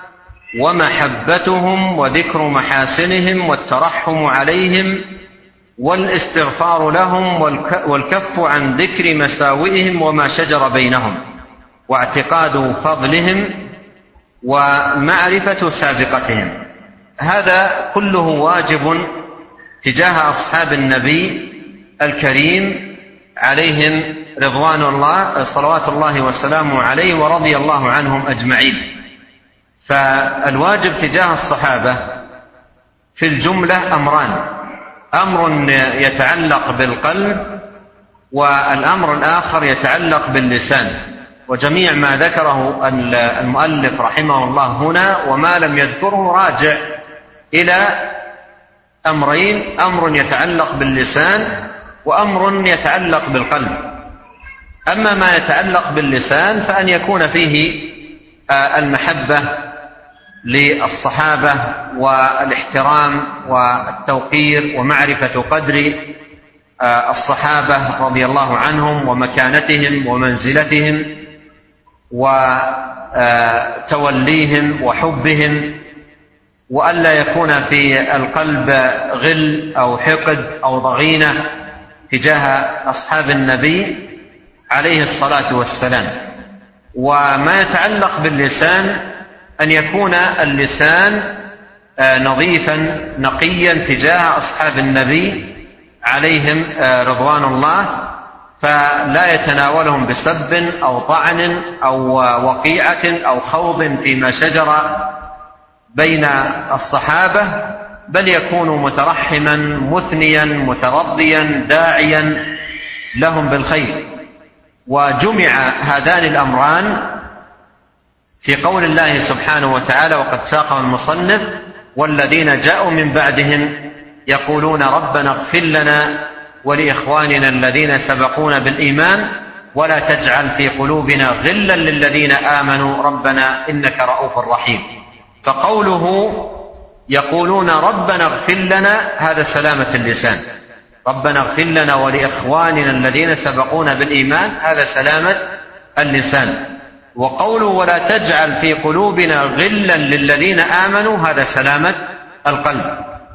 Speaker 2: ومحبتهم وذكر محاسنهم والترحم عليهم والاستغفار لهم والكف عن ذكر مساوئهم وما شجر بينهم واعتقاد فضلهم ومعرفة سابقتهم. هذا كله واجب تجاه أصحاب النبي الكريم عليهم رضوان الله صلوات الله وسلامه عليه ورضي الله عنهم أجمعين. فالواجب تجاه الصحابة في الجملة أمران: أمر يتعلق بالقلب، والأمر الآخر يتعلق باللسان. وجميع ما ذكره المؤلف رحمه الله هنا وما لم يذكره راجع إلى أمرين: أمر يتعلق باللسان وأمر يتعلق بالقلب. أما ما يتعلق باللسان فأن يكون فيه المحبة للصحابة والاحترام والتوقير ومعرفة قدر الصحابة رضي الله عنهم ومكانتهم ومنزلتهم وتوليهم وحبهم، وألا يكون في القلب غل أو حقد أو ضغينة تجاه أصحاب النبي عليه الصلاة والسلام. وما يتعلق باللسان أن يكون اللسان نظيفا نقيا تجاه أصحاب النبي عليهم رضوان الله، فلا يتناولهم بسب أو طعن أو وقيعة أو خوض فيما شجر بين الصحابة، بل يكون مترحما مثنيا مترضيا داعيا لهم بالخير. وجمع هذان الأمران في قول الله سبحانه وتعالى وقد ساقه المصنف: والذين جاءوا من بعدهم يقولون ربنا اغفر لنا ولإخواننا الذين سبقونا بالإيمان ولا تجعل في قلوبنا غلا للذين آمنوا ربنا إنك رؤوف رحيم. فقوله يقولون ربنا اغفر لنا هذا سلامة اللسان، ربنا اغفر لنا ولإخواننا الذين سبقونا بالإيمان هذا سلامة اللسان. وقوله ولا تجعل في قلوبنا غلا للذين آمنوا هذا سلامة القلب.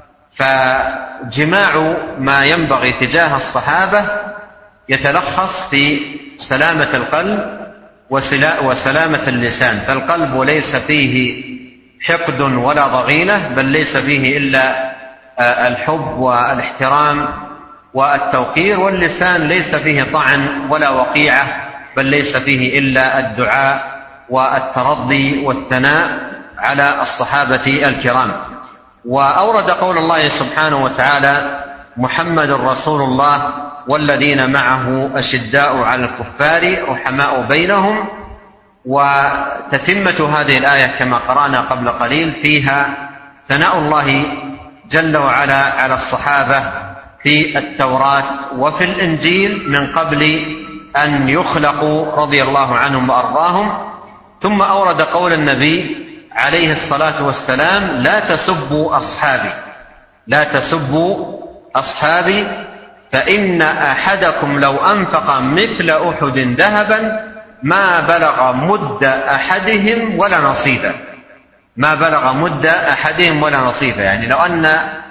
Speaker 2: فجماع ما ينبغي تجاه الصحابة يتلخص في سلامة القلب وسلامة اللسان. فالقلب ليس فيه حقد ولا ضغينة، بل ليس فيه إلا الحب والاحترام والتوقير، واللسان ليس فيه طعن ولا وقيعة، بل ليس فيه إلا الدعاء والترضي والثناء على الصحابة الكرام. وأورد قول الله سبحانه وتعالى: محمد رسول الله والذين معه أشداء على الكفار رحماء بينهم. وتتمة هذه الآية كما قرأنا قبل قليل فيها ثناء الله جل وعلا على الصحابة في التوراة وفي الإنجيل من قبل أن يخلقوا رضي الله عنهم وأرضاهم. ثم أورد قول النبي عليه الصلاة والسلام: لا تسبوا أصحابي لا تسبوا أصحابي فإن أحدكم لو أنفق مثل أحد ذهبا ما بلغ مد أحدهم ولا نصيفه ما بلغ مد أحدهم ولا نصيفه يعني لو أن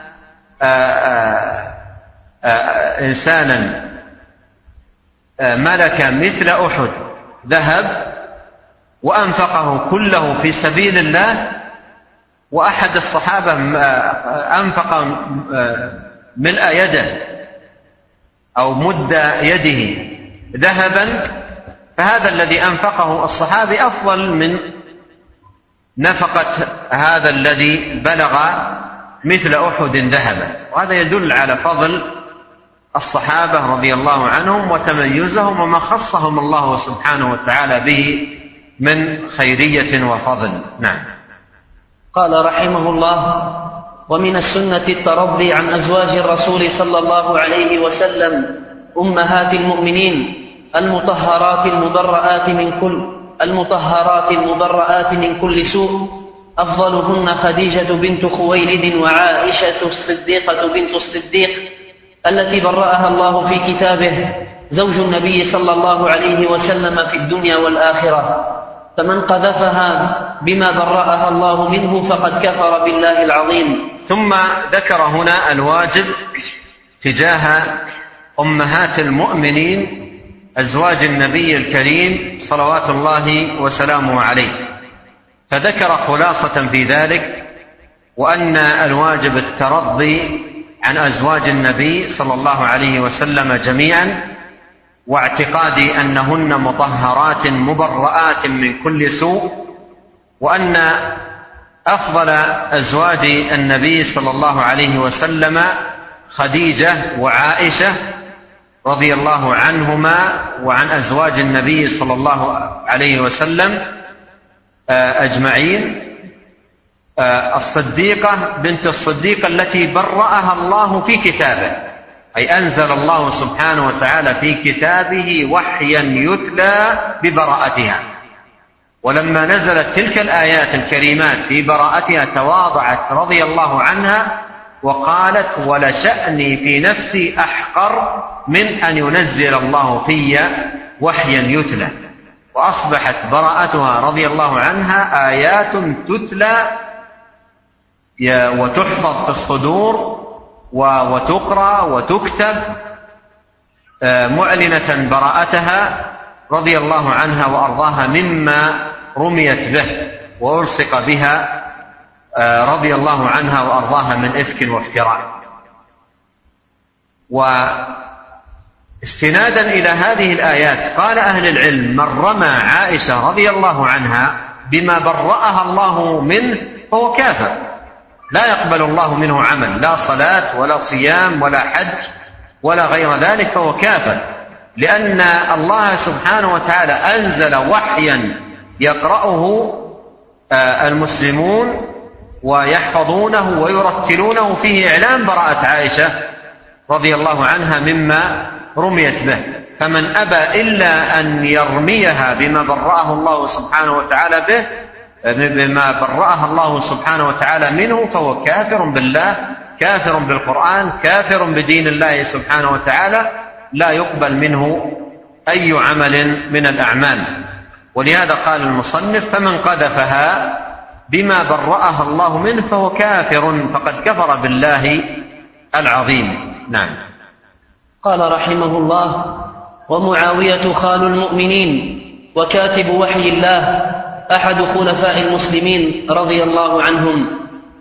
Speaker 2: آآ آآ إنسانا ملك مثل أحد ذهب وأنفقه كله في سبيل الله، وأحد الصحابة أنفق ملء يده أو مد يده ذهبا، فهذا الذي أنفقه الصحابي أفضل من نفقة هذا الذي بلغ مثل أحد ذهبا. وهذا يدل على فضل الصحابة رضي الله عنهم وتميزهم وما خصهم الله سبحانه وتعالى به من خيرية وفضل. نعم.
Speaker 1: قال رحمه الله: ومن السنة الترضي عن أزواج الرسول صلى الله عليه وسلم أمهات المؤمنين المطهرات المبرآت من كل المطهرات المبرآت من كل سوء، أفضلهن خديجة بنت خويلد وعائشة الصديقة بنت الصديق التي برأها الله في كتابه، زوج النبي صلى الله عليه وسلم في الدنيا والآخرة، فمن قذفها بما برأها الله منه فقد كفر بالله العظيم.
Speaker 2: ثم ذكر هنا الواجب تجاه أمهات المؤمنين أزواج النبي الكريم صلوات الله وسلامه عليه، فذكر خلاصة في ذلك، وأن الواجب الترضي عن أزواج النبي صلى الله عليه وسلم جميعا، واعتقاد أنهن مطهرات مبرآت من كل سوء، وأن أفضل أزواج النبي صلى الله عليه وسلم خديجة وعائشة رضي الله عنهما وعن أزواج النبي صلى الله عليه وسلم أجمعين. الصديقة بنت الصديق التي برأها الله في كتابه، أي أنزل الله سبحانه وتعالى في كتابه وحيا يتلى ببراءتها، ولما نزلت تلك الآيات الكريمات في براءتها تواضعت رضي الله عنها وقالت: ولشأني في نفسي أحقر من أن ينزل الله في وحيا يتلى. وأصبحت براءتها رضي الله عنها آيات تتلى وتحفظ في الصدور وتقرأ وتكتب معلنة براءتها رضي الله عنها وأرضاها مما رميت به وألصق بها رضي الله عنها وأرضاها من إفك وافتراء. واستنادا إلى هذه الآيات قال أهل العلم: من رمى عائشة رضي الله عنها بما برأها الله منه فهو كافر، لا يقبل الله منه عمل، لا صلاة ولا صيام ولا حج ولا غير ذلك، فهو كافر، لأن الله سبحانه وتعالى أنزل وحيا يقرأه المسلمون ويحفظونه ويرتلونه فيه إعلان براءة عائشة رضي الله عنها مما رميت به. فمن أبى إلا أن يرميها بما برأه الله سبحانه وتعالى به بما برأها الله سبحانه وتعالى منه فهو كافر بالله، كافر بالقرآن، كافر بدين الله سبحانه وتعالى، لا يقبل منه أي عمل من الأعمال. ولهذا قال المصنف: فمن قذفها بما برأها الله منه فهو كافر فقد كفر بالله العظيم. نعم.
Speaker 1: قال رحمه الله: ومعاوية خال المؤمنين وكاتب وحي الله أحد خلفاء المسلمين رضي الله عنهم.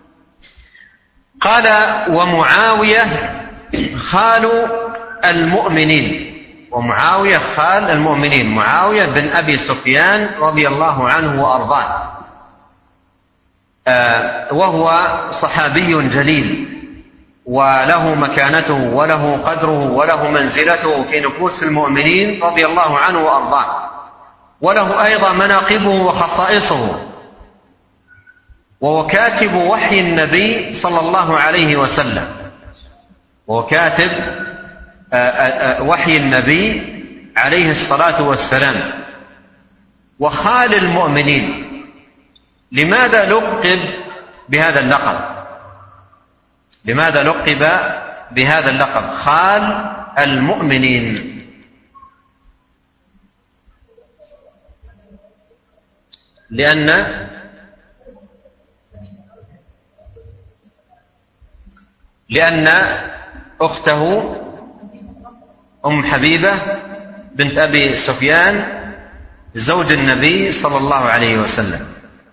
Speaker 2: قال: ومعاوية خال المؤمنين، ومعاوية خال المؤمنين، معاوية بن أبي سفيان رضي الله عنه وأرضاه، وهو صحابي جليل وله مكانته وله قدره وله منزلته في نفوس المؤمنين رضي الله عنه وأرضاه، وله أيضا مناقبه وخصائصه، وهو كاتب وحي النبي صلى الله عليه وسلم، وهو كاتب وحي النبي عليه الصلاة والسلام، وخال المؤمنين. لماذا لقب بهذا اللقب؟ لماذا لقب بهذا اللقب خال المؤمنين؟ لأن لأن أخته أم حبيبة بنت أبي سفيان زوج النبي صلى الله عليه وسلم،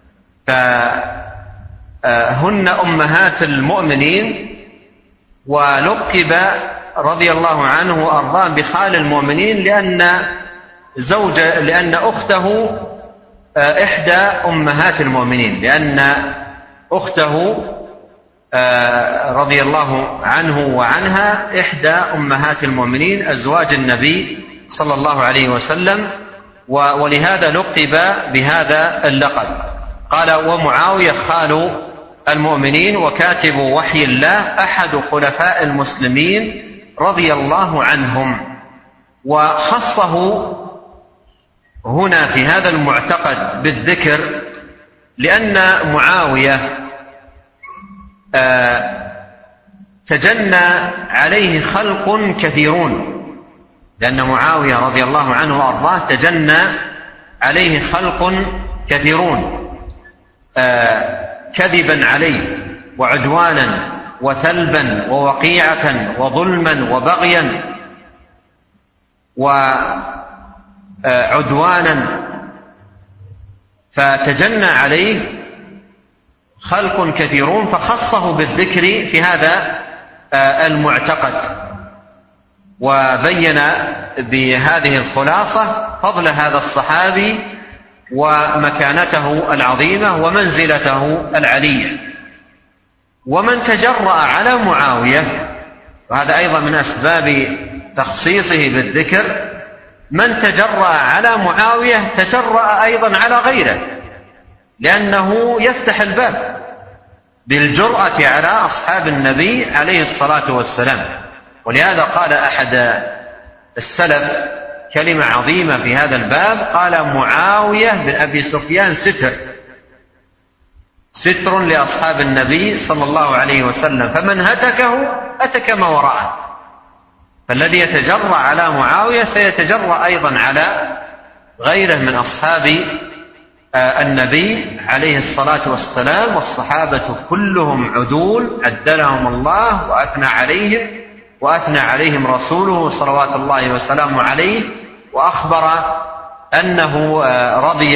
Speaker 2: فهن أمهات المؤمنين، ولقب رضي الله عنه وأرضاه بخال المؤمنين لأن زوج لأن أخته إحدى أمهات المؤمنين، لأن أخته رضي الله عنه وعنها إحدى أمهات المؤمنين أزواج النبي صلى الله عليه وسلم، ولهذا لقب بهذا اللقب. قال: ومعاوية خال المؤمنين وكاتب وحي الله أحد خلفاء المسلمين رضي الله عنهم. وخصه هنا في هذا المعتقد بالذكر لأن معاوية تجنى عليه خلق كثيرون، لأن معاوية رضي الله عنه وأرضاه تجنى عليه خلق كثيرون كذبا عليه وعدوانا وثلبا ووقيعة وظلما وبغيا وعدوانا، فتجنى عليه خلق كثيرون، فخصه بالذكر في هذا المعتقد، وبين بهذه الخلاصة فضل هذا الصحابي ومكانته العظيمة ومنزلته العلية. ومن تجرأ على معاوية، وهذا أيضا من أسباب تخصيصه بالذكر، من تجرأ على معاوية تجرأ أيضا على غيره، لأنه يفتح الباب بالجرأة على أصحاب النبي عليه الصلاة والسلام. ولهذا قال أحد السلف كلمة عظيمة في هذا الباب، قال: معاوية بن أبي سفيان ستر ستر لأصحاب النبي صلى الله عليه وسلم، فمن هتكه هتك ما وراءه. فالذي يتجرأ على معاوية سيتجرأ أيضا على غيره من أصحاب النبي عليه الصلاة والسلام، والصحابة كلهم عدول عدلهم الله وأثنى عليهم وأثنى عليهم رسوله صلوات الله وسلامه عليه، وأخبر أنه رضي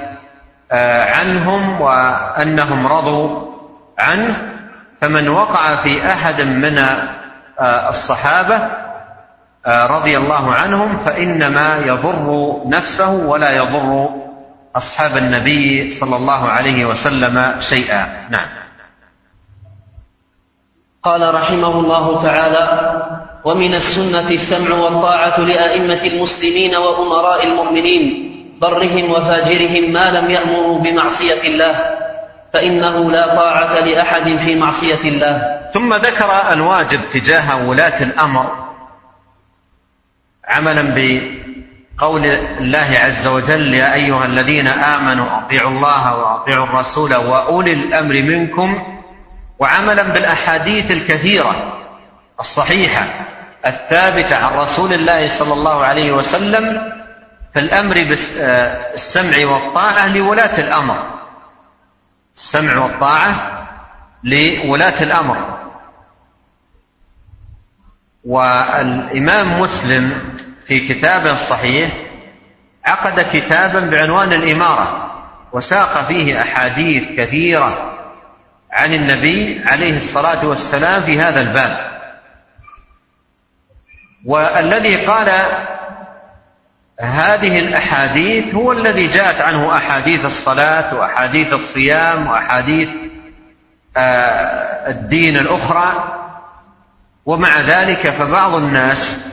Speaker 2: عنهم وأنهم رضوا عنه. فمن وقع في أحد من الصحابة رضي الله عنهم فإنما يضر نفسه ولا يضر أصحاب النبي صلى الله عليه وسلم شيئا. نعم.
Speaker 1: قال رحمه الله تعالى: ومن السنة السمع والطاعة لأئمة المسلمين وأمراء المؤمنين برهم وفاجرهم ما لم يأمروا بمعصية الله، فإنه لا طاعة لأحد في معصية الله.
Speaker 2: ثم ذكر الواجب تجاه ولاة الأمر عملا بقول الله عز وجل: يا أيها الذين آمنوا أطيعوا الله وأطيعوا الرسول وأولي الأمر منكم، وعملا بالأحاديث الكثيرة الصحيحة الثابتة عن رسول الله صلى الله عليه وسلم في الأمر بالسمع والطاعة لولاة الأمر، السمع والطاعة لولاة الأمر. والإمام مسلم في كتابه الصحيح عقد كتابا بعنوان الإمارة، وساق فيه أحاديث كثيرة عن النبي عليه الصلاة والسلام في هذا الباب. والذي قال هذه الأحاديث هو الذي جاءت عنه أحاديث الصلاة وأحاديث الصيام وأحاديث الدين الأخرى. ومع ذلك فبعض الناس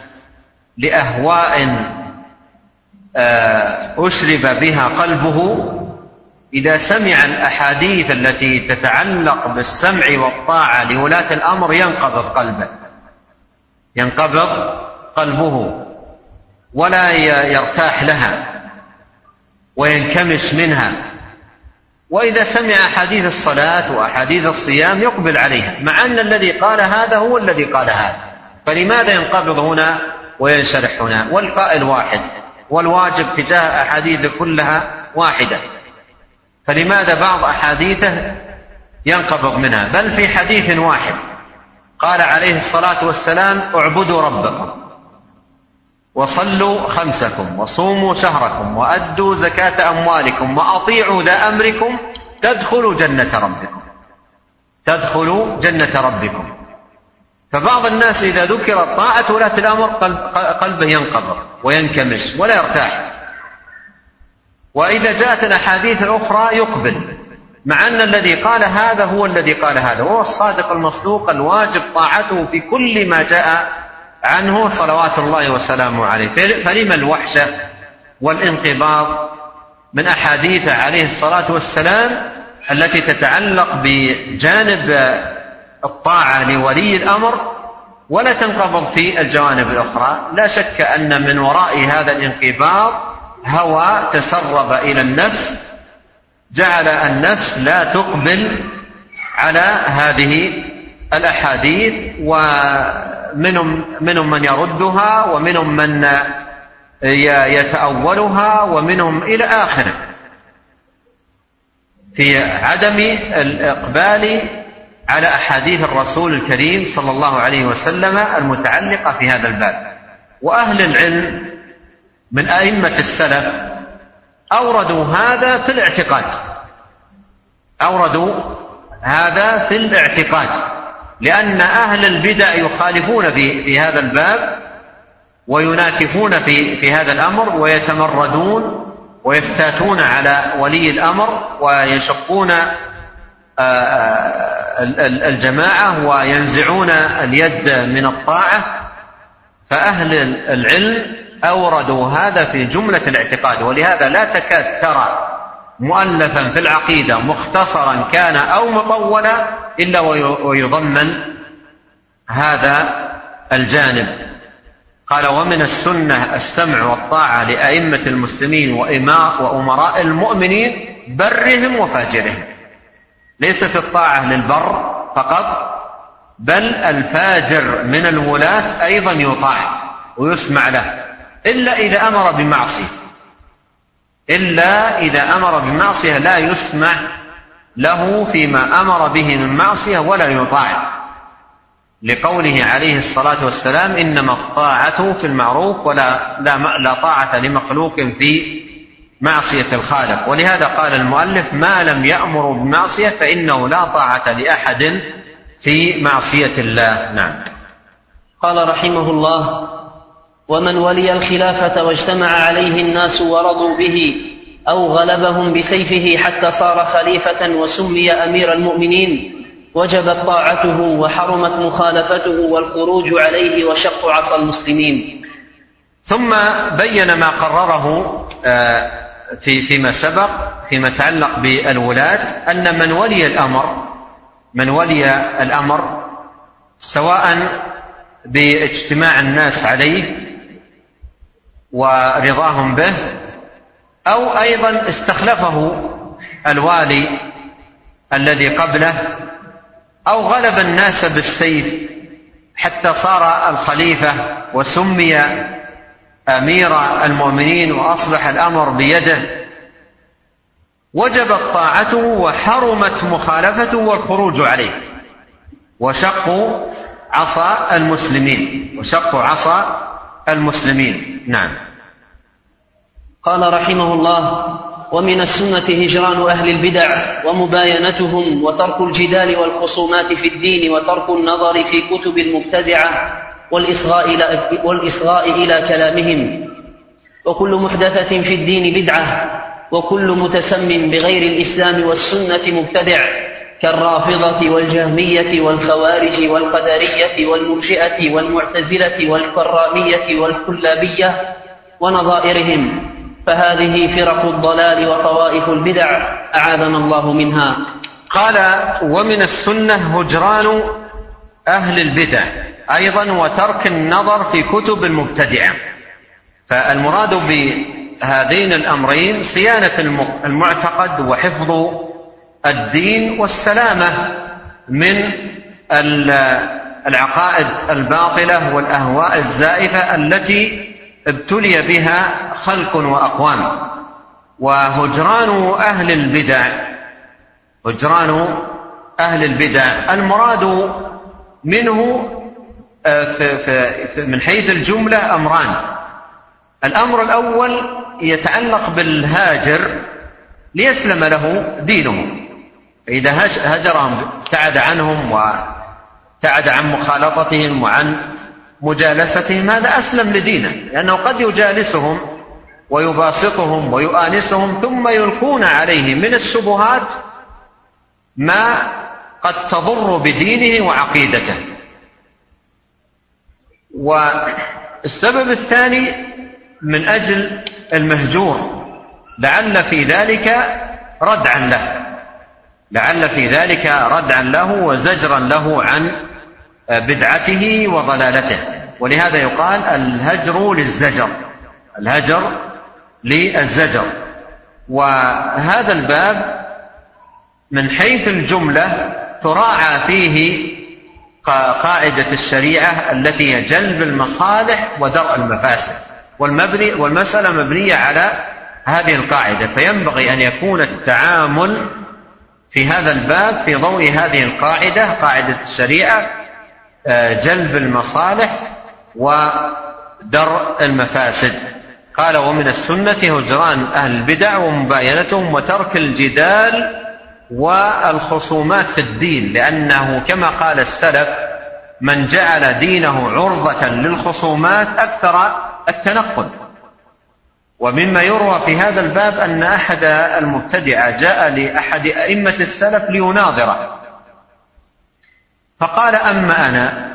Speaker 2: لأهواء أشرب بها قلبه إذا سمع الأحاديث التي تتعلق بالسمع والطاعة لولاة الأمر ينقبض قلبه ينقبض قلبه ولا يرتاح لها وينكمش منها. وإذا سمع أحاديث الصلاة وأحاديث الصيام يقبل عليها، مع أن الذي قال هذا هو الذي قال هذا، فلماذا ينقبض هنا وينشرح هنا؟ والقائل واحد، والواجب تجاه أحاديث كلها واحدة، فلماذا بعض أحاديثه ينقبض منها؟ بل في حديث واحد قال عليه الصلاة والسلام: اعبدوا ربكم وصلوا خمسكم وصوموا شهركم وأدوا زكاة أموالكم وأطيعوا ذا أمركم تدخلوا جنة ربكم تدخلوا جنة ربكم. فبعض الناس إذا ذكرت طاعة ولاة الأمر قلبه ينقبض وينكمش ولا يرتاح، وإذا جاءت الأحاديث الأخرى يقبل، مع أن الذي قال هذا هو الذي قال هذا، وهو الصادق المصدوق الواجب طاعته في كل ما جاء عنه صلوات الله وسلامه عليه. فلما الوحشة والانقباض من أحاديث عليه الصلاة والسلام التي تتعلق بجانب الطاعة لولي الأمر ولا تنقبض في الجوانب الأخرى؟ لا شك أن من وراء هذا الانقباض هوى تسرب إلى النفس جعل النفس لا تقبل على هذه الأحاديث، ومنهم منهم من يردها ومنهم من يتأولها ومنهم إلى آخره، في عدم الإقبال على أحاديث الرسول الكريم صلى الله عليه وسلم المتعلقة في هذا الباب. وأهل العلم من أئمة السلف أوردوا هذا في الاعتقاد أوردوا هذا في الاعتقاد لأن أهل البدع يخالفون في, في هذا الباب ويناكفون في, في هذا الأمر ويتمردون ويفتاتون على ولي الأمر ويشقون الجماعة وينزعون اليد من الطاعة. فأهل العلم أوردوا هذا في جملة الاعتقاد، ولهذا لا تكاد ترى مؤلفا في العقيدة مختصرا كان أو مطولا إلا ويضمن هذا الجانب. قال: ومن السنة السمع والطاعة لأئمة المسلمين وأمراء المؤمنين برهم وفاجرهم. ليست الطاعة للبر فقط، بل الفاجر من الولاة أيضا يطاع ويسمع له، إلا إذا أمر بمعصية إلا إذا أمر بمعصية لا يسمع له فيما أمر به من معصية ولا يطاع، لقوله عليه الصلاة والسلام: إنما الطاعة في المعروف ولا لا, لا طاعة لمخلوق في معصية الخالق. ولهذا قال المؤلف: ما لم يأمر بمعصية فإنه لا طاعة لأحد في معصية الله. نعم.
Speaker 1: قال رحمه الله: ومن ولي الخلافة واجتمع عليه الناس ورضوا به أو غلبهم بسيفه حتى صار خليفة وسمي أمير المؤمنين وجبت طاعته وحرمت مخالفته والخروج عليه وشق عصا المسلمين.
Speaker 2: ثم بين ما قرره في فيما سبق فيما يتعلق بالولاة، أن من ولي الأمر من ولي الأمر سواء باجتماع الناس عليه ورضاهم به أو أيضا استخلفه الوالي الذي قبله أو غلب الناس بالسيف حتى صار الخليفة وسمي أمير المؤمنين وأصبح الأمر بيده، وجبت طاعته وحرمت مخالفته والخروج عليه وشقوا عصا المسلمين وشقوا عصا المسلمين. نعم.
Speaker 1: قال رحمه الله: ومن السنة هجران أهل البدع ومباينتهم وترك الجدال والخصومات في الدين وترك النظر في كتب المبتدعة والإصغاء إلى, والإصغاء إلى كلامهم. وكل محدثة في الدين بدعة وكل متسم بغير الإسلام والسنة مبتدع، كالرافضة والجهمية والخوارج والقدرية والمرجئة والمعتزلة والكرامية والكلابية ونظائرهم. فهذه فرق الضلال وطوائف البدع أعاذنا الله منها.
Speaker 2: قال ومن السنة هجران أهل البدع أيضا وترك النظر في كتب المبتدعة. فالمراد بهذين الأمرين صيانة المعتقد وحفظ الدين والسلامة من العقائد الباطلة والأهواء الزائفة التي ابتلي بها خلق وأقوام. وهجران أهل البدع هجران أهل البدع المراد منه من حيث الجملة أمران. الأمر الأول يتعلق بالهاجر ليسلم له دينه، فإذا هجرهم ابتعد عنهم وابتعد عن مخالطتهم وعن مجالستهم هذا أسلم لدينه، لأنه قد يجالسهم ويباسطهم ويؤانسهم ثم يلقون عليه من الشبهات ما قد تضر بدينه وعقيدته. والسبب الثاني من أجل المهجور لعل في ذلك ردعا له لعل في ذلك ردعا له وزجرا له عن بدعته وضلالته. ولهذا يقال الهجر للزجر الهجر للزجر. وهذا الباب من حيث الجملة تراعى فيه قاعدة الشريعة التي هي جلب المصالح ودرء المفاسد، والمبني والمسألة مبنية على هذه القاعدة، فينبغي أن يكون التعامل في هذا الباب في ضوء هذه القاعدة، قاعدة الشريعة جلب المصالح ودرء المفاسد. قال ومن السنة هجران أهل البدع ومباينتهم وترك الجدال والخصومات في الدين، لأنه كما قال السلف من جعل دينه عرضة للخصومات أكثر التنقل. ومما يروى في هذا الباب أن أحد المبتدعة جاء لأحد أئمة السلف ليناظره فقال أما أنا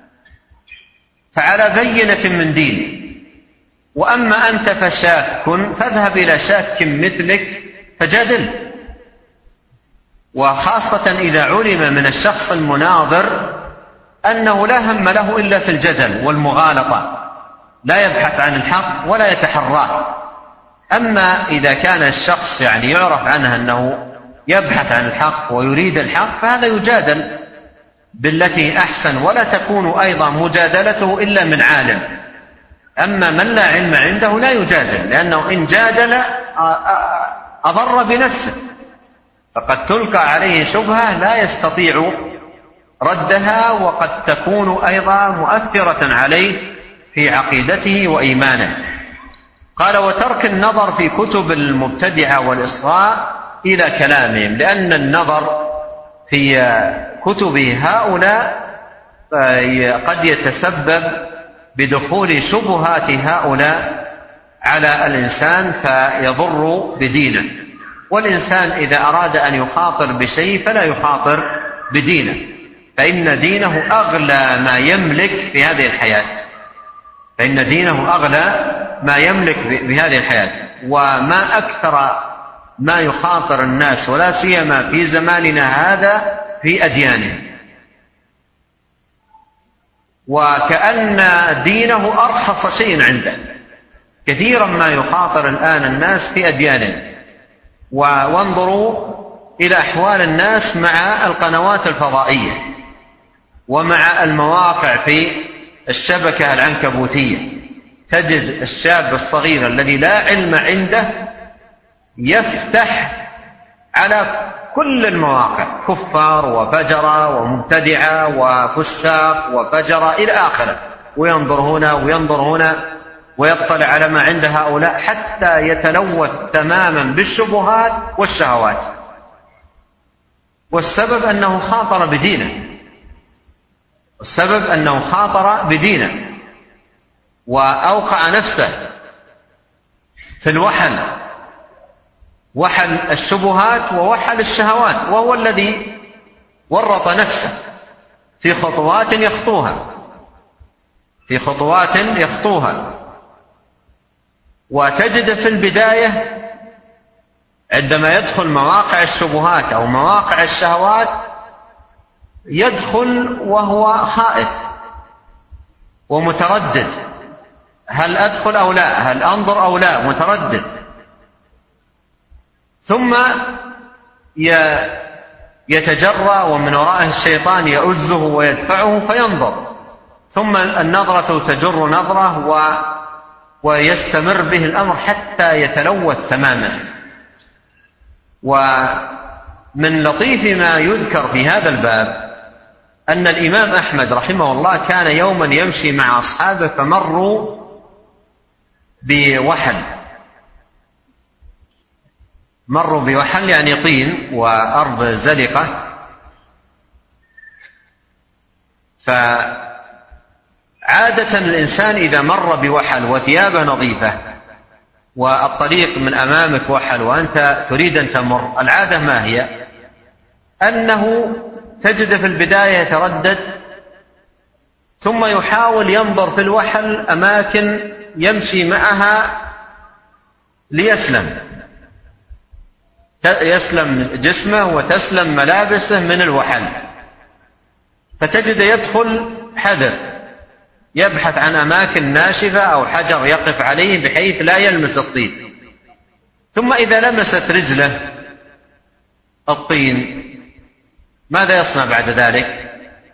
Speaker 2: فعلى بينة من ديني، وأما أنت فشاك فاذهب إلى شاك مثلك فجادل. وخاصة إذا علم من الشخص المناظر أنه لا هم له إلا في الجدل والمغالطة، لا يبحث عن الحق ولا يتحراه. أما إذا كان الشخص يعني يعرف عنه أنه يبحث عن الحق ويريد الحق فهذا يجادل بالتي أحسن، ولا تكون أيضا مجادلته إلا من عالم. أما من لا علم عنده لا يجادل، لأنه إن جادل أضر بنفسه، فقد تلقى عليه شبهة لا يستطيع ردها وقد تكون أيضا مؤثرة عليه في عقيدته وإيمانه. قال وترك النظر في كتب المبتدعة والإصغاء إلى كلامهم، لأن النظر في كتب هؤلاء قد يتسبب بدخول شبهات هؤلاء على الإنسان فيضر بدينه. والإنسان إذا أراد أن يخاطر بشيء فلا يخاطر بدينه، فإن دينه أغلى ما يملك في هذه الحياة فإن دينه أغلى ما يملك بهذه الحياة. وما أكثر ما يخاطر الناس ولا سيما في زماننا هذا في أديانهم، وكأن دينه أرخص شيء عنده. كثيرا ما يخاطر الآن الناس في أديانهم. وانظروا إلى أحوال الناس مع القنوات الفضائية ومع المواقع في الشبكة العنكبوتية، تجد الشاب الصغير الذي لا علم عنده يفتح على كل المواقع كفار وفجرة ومبتدعة وفساق وفجرة إلى آخره، وينظر هنا وينظر هنا ويطلع على ما عند هؤلاء حتى يتلوث تماما بالشبهات والشهوات. والسبب أنه خاطر بدينه والسبب أنه خاطر بدينه وأوقع نفسه في الوحل، وحل الشبهات ووحل الشهوات، وهو الذي ورط نفسه في خطوات يخطوها في خطوات يخطوها وتجد في البداية عندما يدخل مواقع الشبهات أو مواقع الشهوات يدخل وهو خائف ومتردد، هل أدخل أو لا، هل أنظر أو لا، متردد. ثم يتجرأ ومن وراءه الشيطان يؤزه ويدفعه فينظر، ثم النظرة تجر نظرة و ويستمر به الأمر حتى يتلوث تماما. ومن لطيف ما يذكر في هذا الباب أن الإمام أحمد رحمه الله كان يوما يمشي مع أصحابه فمروا بوحل، مروا بوحل يعني طين وأرض زلقة، فعادة الإنسان إذا مر بوحل وثيابه نظيفة والطريق من أمامك وحل وأنت تريد أن تمر، العادة ما هي؟ أنه تجد في البداية يتردد، ثم يحاول ينظر في الوحل أماكن يمشي معها ليسلم، يسلم جسمه وتسلم ملابسه من الوحل، فتجد يدخل حذر، يبحث عن أماكن ناشفة أو حجر يقف عليه بحيث لا يلمس الطين. ثم إذا لمست رجله الطين ماذا يصنع بعد ذلك؟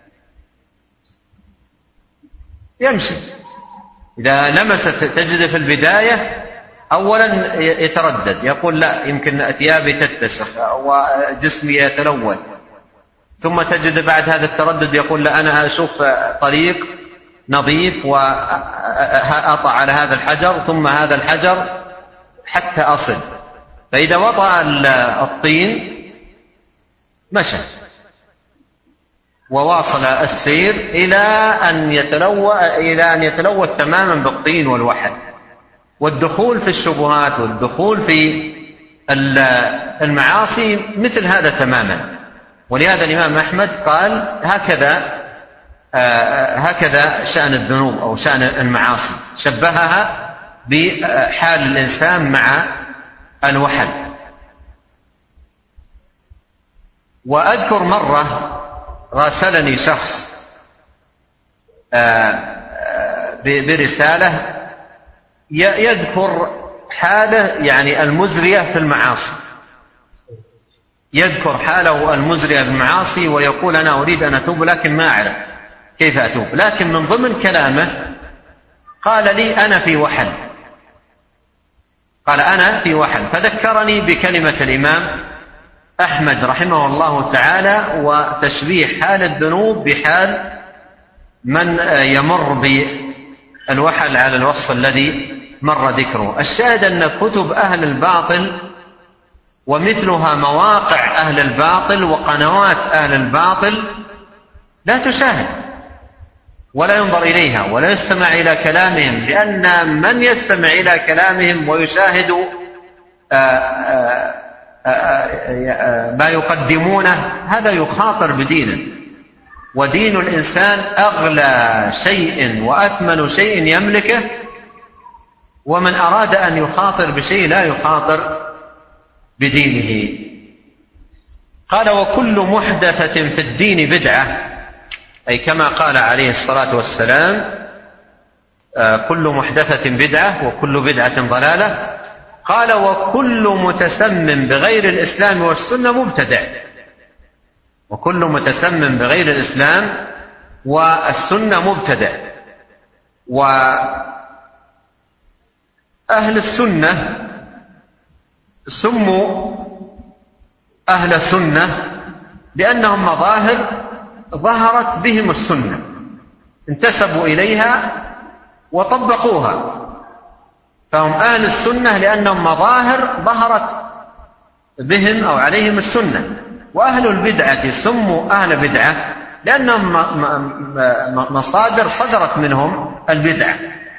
Speaker 2: يمشي. إذا لمست تجد في البداية أولا يتردد، يقول لا يمكن ثيابي تتسخ وجسمي يتلوث، ثم تجد بعد هذا التردد يقول لا أنا أشوف طريق نظيف وأطع على هذا الحجر ثم هذا الحجر حتى أصل، فإذا وطأ الطين مشى وواصل السير إلى أن يتلوث إلى أن يتلوث تماما بالطين والوحل. والدخول في الشبهات والدخول في المعاصي مثل هذا تماما. ولهذا الإمام أحمد قال هكذا آه هكذا شأن الذنوب أو شأن المعاصي، شبهها بحال الإنسان مع الوحل. وأذكر مرة راسلني شخص آه برسالة يذكر حاله يعني المزرية في المعاصي، يذكر حاله المزرية في المعاصي ويقول أنا أريد أن أتوب لكن ما أعرف كيف أتوب. لكن من ضمن كلامه قال لي أنا في وحل، قال أنا في وحل، فذكرني بكلمة الإمام أحمد رحمه الله تعالى وتشبيه حال الذنوب بحال من يمر بالوحل على الوصف الذي مر ذكره. الشاهد أن كتب أهل الباطل ومثلها مواقع أهل الباطل وقنوات أهل الباطل لا تشاهد ولا ينظر إليها ولا يستمع إلى كلامهم، لأن من يستمع إلى كلامهم ويشاهد آآ آآ ما يقدمونه هذا يخاطر بدينه، ودين الإنسان أغلى شيء وأثمن شيء يملكه، ومن أراد أن يخاطر بشيء لا يخاطر بدينه. قال وكل محدثة في الدين بدعة، أي كما قال عليه الصلاة والسلام كل محدثة بدعة وكل بدعة ضلالة. قال وكل متسمم بغير الإسلام والسنة مبتدع، وكل متسمم بغير الإسلام والسنة مبتدع. وأهل السنة سموا أهل سنة لأنهم مظاهر ظهرت بهم السنة، انتسبوا إليها وطبقوها، فهم أهل السنة لأنهم مظاهر ظهرت بهم أو عليهم السنة. وأهل البدعة سموا أهل بدعة لأنهم مصادر صدرت منهم البدعة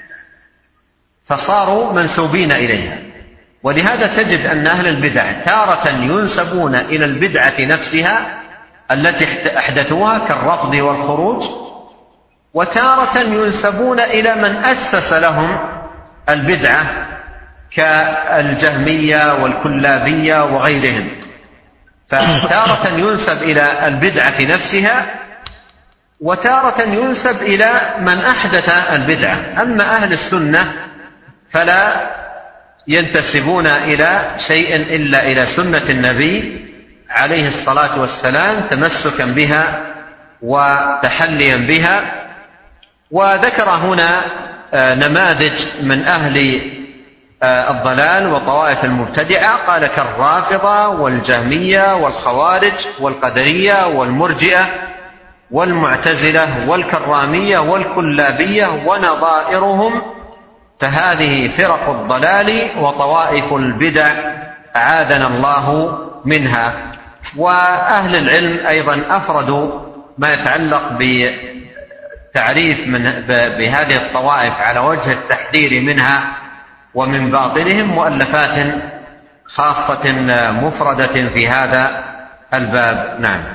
Speaker 2: فصاروا منسوبين إليها. ولهذا تجد أن أهل البدع تارة ينسبون إلى البدعة نفسها التي أحدثوها كالرفض والخروج، وتارة ينسبون إلى من أسس لهم البدعة كالجهمية والكلابية وغيرهم، فتارة ينسب إلى البدعة نفسها وتارة ينسب إلى من أحدث البدعة. أما أهل السنة فلا ينتسبون إلى شيء إلا إلى سنة النبي عليه الصلاة والسلام تمسكا بها وتحليا بها. وذكر هنا نماذج من أهل الضلال وطوائف المبتدعة، قال كالرافضة والجهمية والخوارج والقدرية والمرجئة والمعتزلة والكرامية والكلابية ونظائرهم، فهذه فرق الضلال وطوائف البدع أعاذنا الله منها. وأهل العلم أيضا أفردوا ما يتعلق بتعريف من بهذه الطوائف على وجه التحذير منها ومن باطلهم مؤلفات خاصة مفردة في هذا الباب. نعم.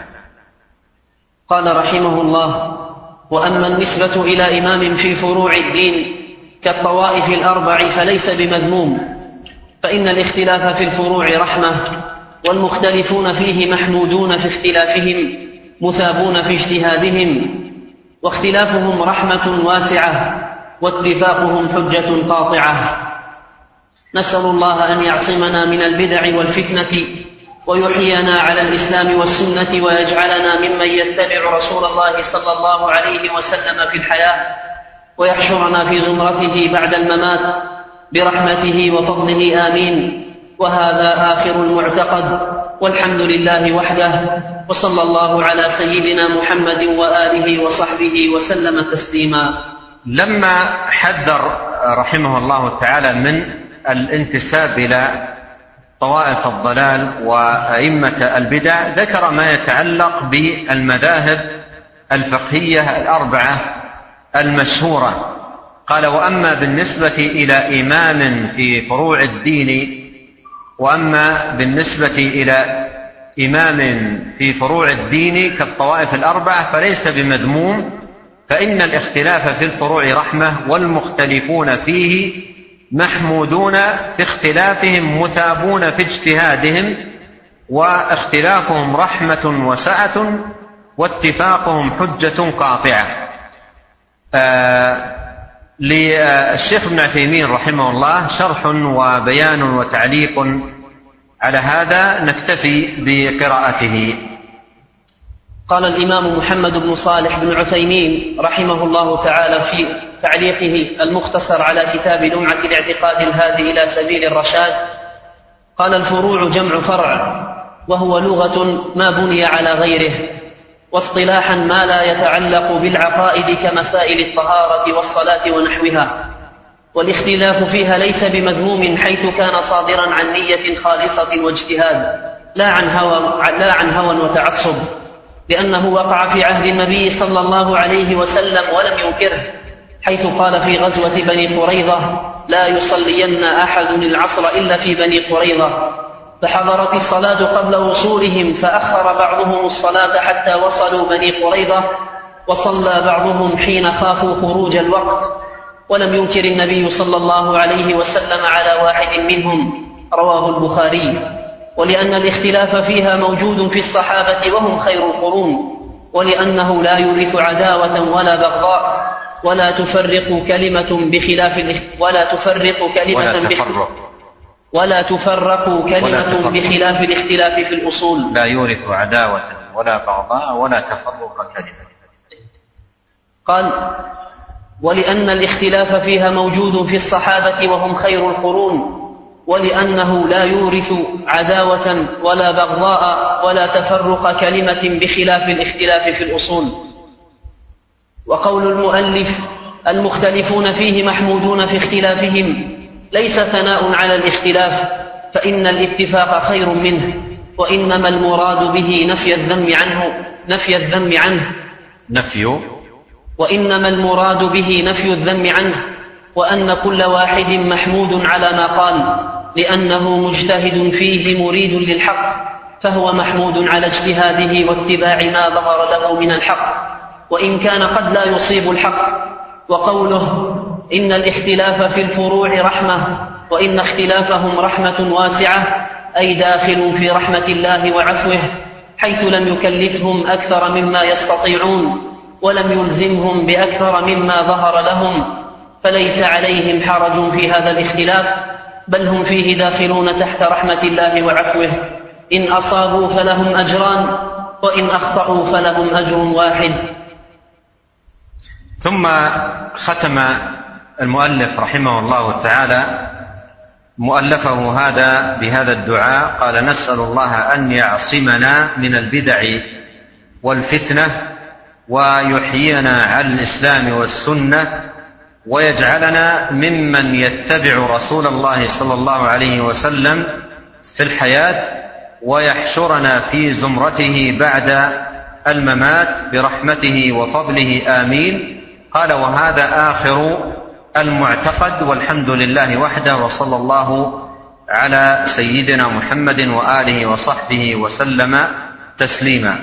Speaker 1: قال رحمه الله: وأما النسبة إلى إمام في فروع الدين كالطوائف الأربع فليس بمذموم، فإن الاختلاف في الفروع رحمة، والمختلفون فيه محمودون في اختلافهم مثابون في اجتهادهم، واختلافهم رحمة واسعة واتفاقهم حجة قاطعة. نسأل الله أن يعصمنا من البدع والفتنة ويحيينا على الإسلام والسنة، ويجعلنا ممن يتبع رسول الله صلى الله عليه وسلم في الحياة، ويحشرنا في زمرته بعد الممات برحمته وفضله آمين. وهذا آخر المعتقد، والحمد لله وحده، وصلى الله على سيدنا محمد وآله وصحبه وسلم تسليما.
Speaker 2: لما حذر رحمه الله تعالى من الانتساب إلى طوائف الضلال وأئمة البدع ذكر ما يتعلق بالمذاهب الفقهية الأربعة المشهورة. قال: وأما بالنسبة إلى إمام في فروع الدين وأما بالنسبة إلى إمام في فروع الدين كالطوائف الأربعة فليس بمذموم، فإن الاختلاف في الفروع رحمة، والمختلفون فيه محمودون في اختلافهم مثابون في اجتهادهم، واختلافهم رحمة وسعة واتفاقهم حجة قاطعة. آه للشيخ ابن عثيمين رحمه الله شرح وبيان وتعليق على هذا، نكتفي بقراءته.
Speaker 1: قال الإمام محمد بن صالح بن عثيمين رحمه الله تعالى في تعليقه المختصر على كتاب لمعة الاعتقاد الهادي إلى سبيل الرشاد: قال: الفروع جمع فرع، وهو لغة ما بني على غيره، واصطلاحا ما لا يتعلق بالعقائد كمسائل الطهارة والصلاة ونحوها. والاختلاف فيها ليس بمذموم حيث كان صادرا عن نية خالصة واجتهاد، لا عن هوى, لا عن هوى وتعصب، لأنه وقع في عهد النبي صلى الله عليه وسلم ولم ينكره، حيث قال في غزوة بني قريظة: لا يصلين أحد العصر إلا في بني قريظة، فحضرت الصلاة قبل وصولهم، فأخر بعضهم الصلاة حتى وصلوا بني قريظة، وصلى بعضهم حين خافوا خروج الوقت، ولم ينكر النبي صلى الله عليه وسلم على واحد منهم. رواه البخاري. ولأن الاختلاف فيها موجود في الصحابة وهم خير القرون، ولأنه لا يورث عداوة ولا بغضاء، ولا تفرق كلمة بخلاف ولا تفرق كلمة
Speaker 2: ولا تفرق
Speaker 1: ولا تفرق كلمة بخلاف الاختلاف في الأصول.
Speaker 2: لا يورث عداوة ولا بغضاء ولا تفرق كلمة.
Speaker 1: قال: ولأن الاختلاف فيها موجود في الصحابة وهم خير القرون، ولأنه لا يورث عداوة ولا بغضاء ولا تفرق كلمة بخلاف الاختلاف في الأصول. وقول المؤلف: المختلفون فيه محمودون في اختلافهم، ليس ثناء على الاختلاف، فإن الاتفاق خير منه، وإنما المراد به نفي الذم عنه نفي الذم عنه
Speaker 2: نفي
Speaker 1: وإنما المراد به نفي الذم عنه، وأن كل واحد محمود على ما قال، لأنه مجتهد فيه مريد للحق، فهو محمود على اجتهاده واتباع ما ظهر له من الحق، وإن كان قد لا يصيب الحق. وقوله: إن الاختلاف في الفروع رحمة، وإن اختلافهم رحمة واسعة، أي داخل في رحمة الله وعفوه، حيث لم يكلفهم أكثر مما يستطيعون ولم يلزمهم بأكثر مما ظهر لهم، فليس عليهم حرج في هذا الاختلاف، بل هم فيه داخلون تحت رحمة الله وعفوه. إن أصابوا فلهم أجران، وإن أخطأوا فلهم أجر واحد.
Speaker 2: ثم ختم المؤلف رحمه الله تعالى مؤلفه هذا بهذا الدعاء، قال: نسأل الله أن يعصمنا من البدع والفتنة، ويحيينا على الإسلام والسنة، ويجعلنا ممن يتبع رسول الله صلى الله عليه وسلم في الحياة، ويحشرنا في زمرته بعد الممات برحمته وفضله، آمين. قال: وهذا آخر المعتقد، والحمد لله وحده، وصلى الله على سيدنا محمد وآله وصحبه وسلم تسليما.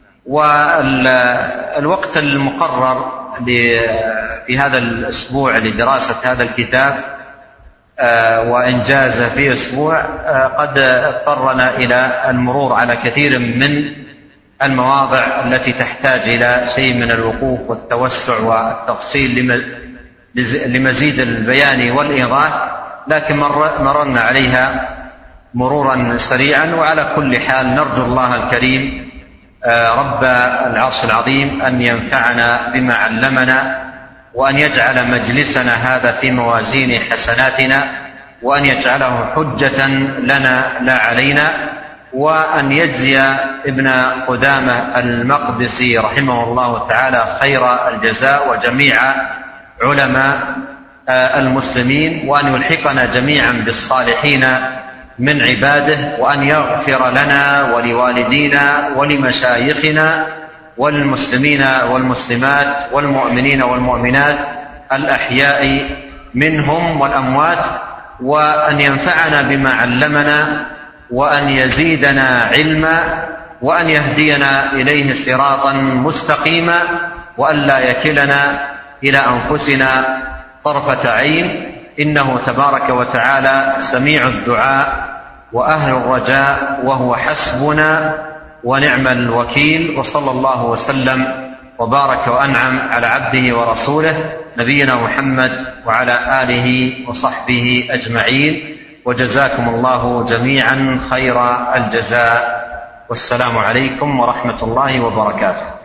Speaker 2: والوقت المقرر في هذا الأسبوع لدراسة هذا الكتاب وإنجازه في أسبوع قد اضطرنا إلى المرور على كثير من المواضع التي تحتاج إلى شيء من الوقوف والتوسع والتفصيل لمزيد البيان والإيضاح، لكن مررنا عليها مرورا سريعا. وعلى كل حال نرجو الله الكريم رب العرش العظيم أن ينفعنا بما علمنا، وأن يجعل مجلسنا هذا في موازين حسناتنا، وأن يجعله حجة لنا لا علينا، وأن يجزي ابن قدامة المقدسي رحمه الله تعالى خير الجزاء، وجميع علماء المسلمين، وأن يلحقنا جميعا بالصالحين من عباده، وأن يغفر لنا ولوالدينا ولمشايخنا والمسلمين والمسلمات والمؤمنين والمؤمنات الأحياء منهم والأموات، وأن ينفعنا بما علمنا، وأن يزيدنا علما، وأن يهدينا إليه صراطا مستقيما، وأن لا يكلنا إلى أنفسنا طرفة عين، إنه تبارك وتعالى سميع الدعاء وأهل الرجاء، وهو حسبنا ونعم الوكيل. وصلى الله وسلم وبارك وأنعم على عبده ورسوله نبينا محمد وعلى آله وصحبه أجمعين، وجزاكم الله جميعا خير الجزاء، والسلام عليكم ورحمة الله وبركاته.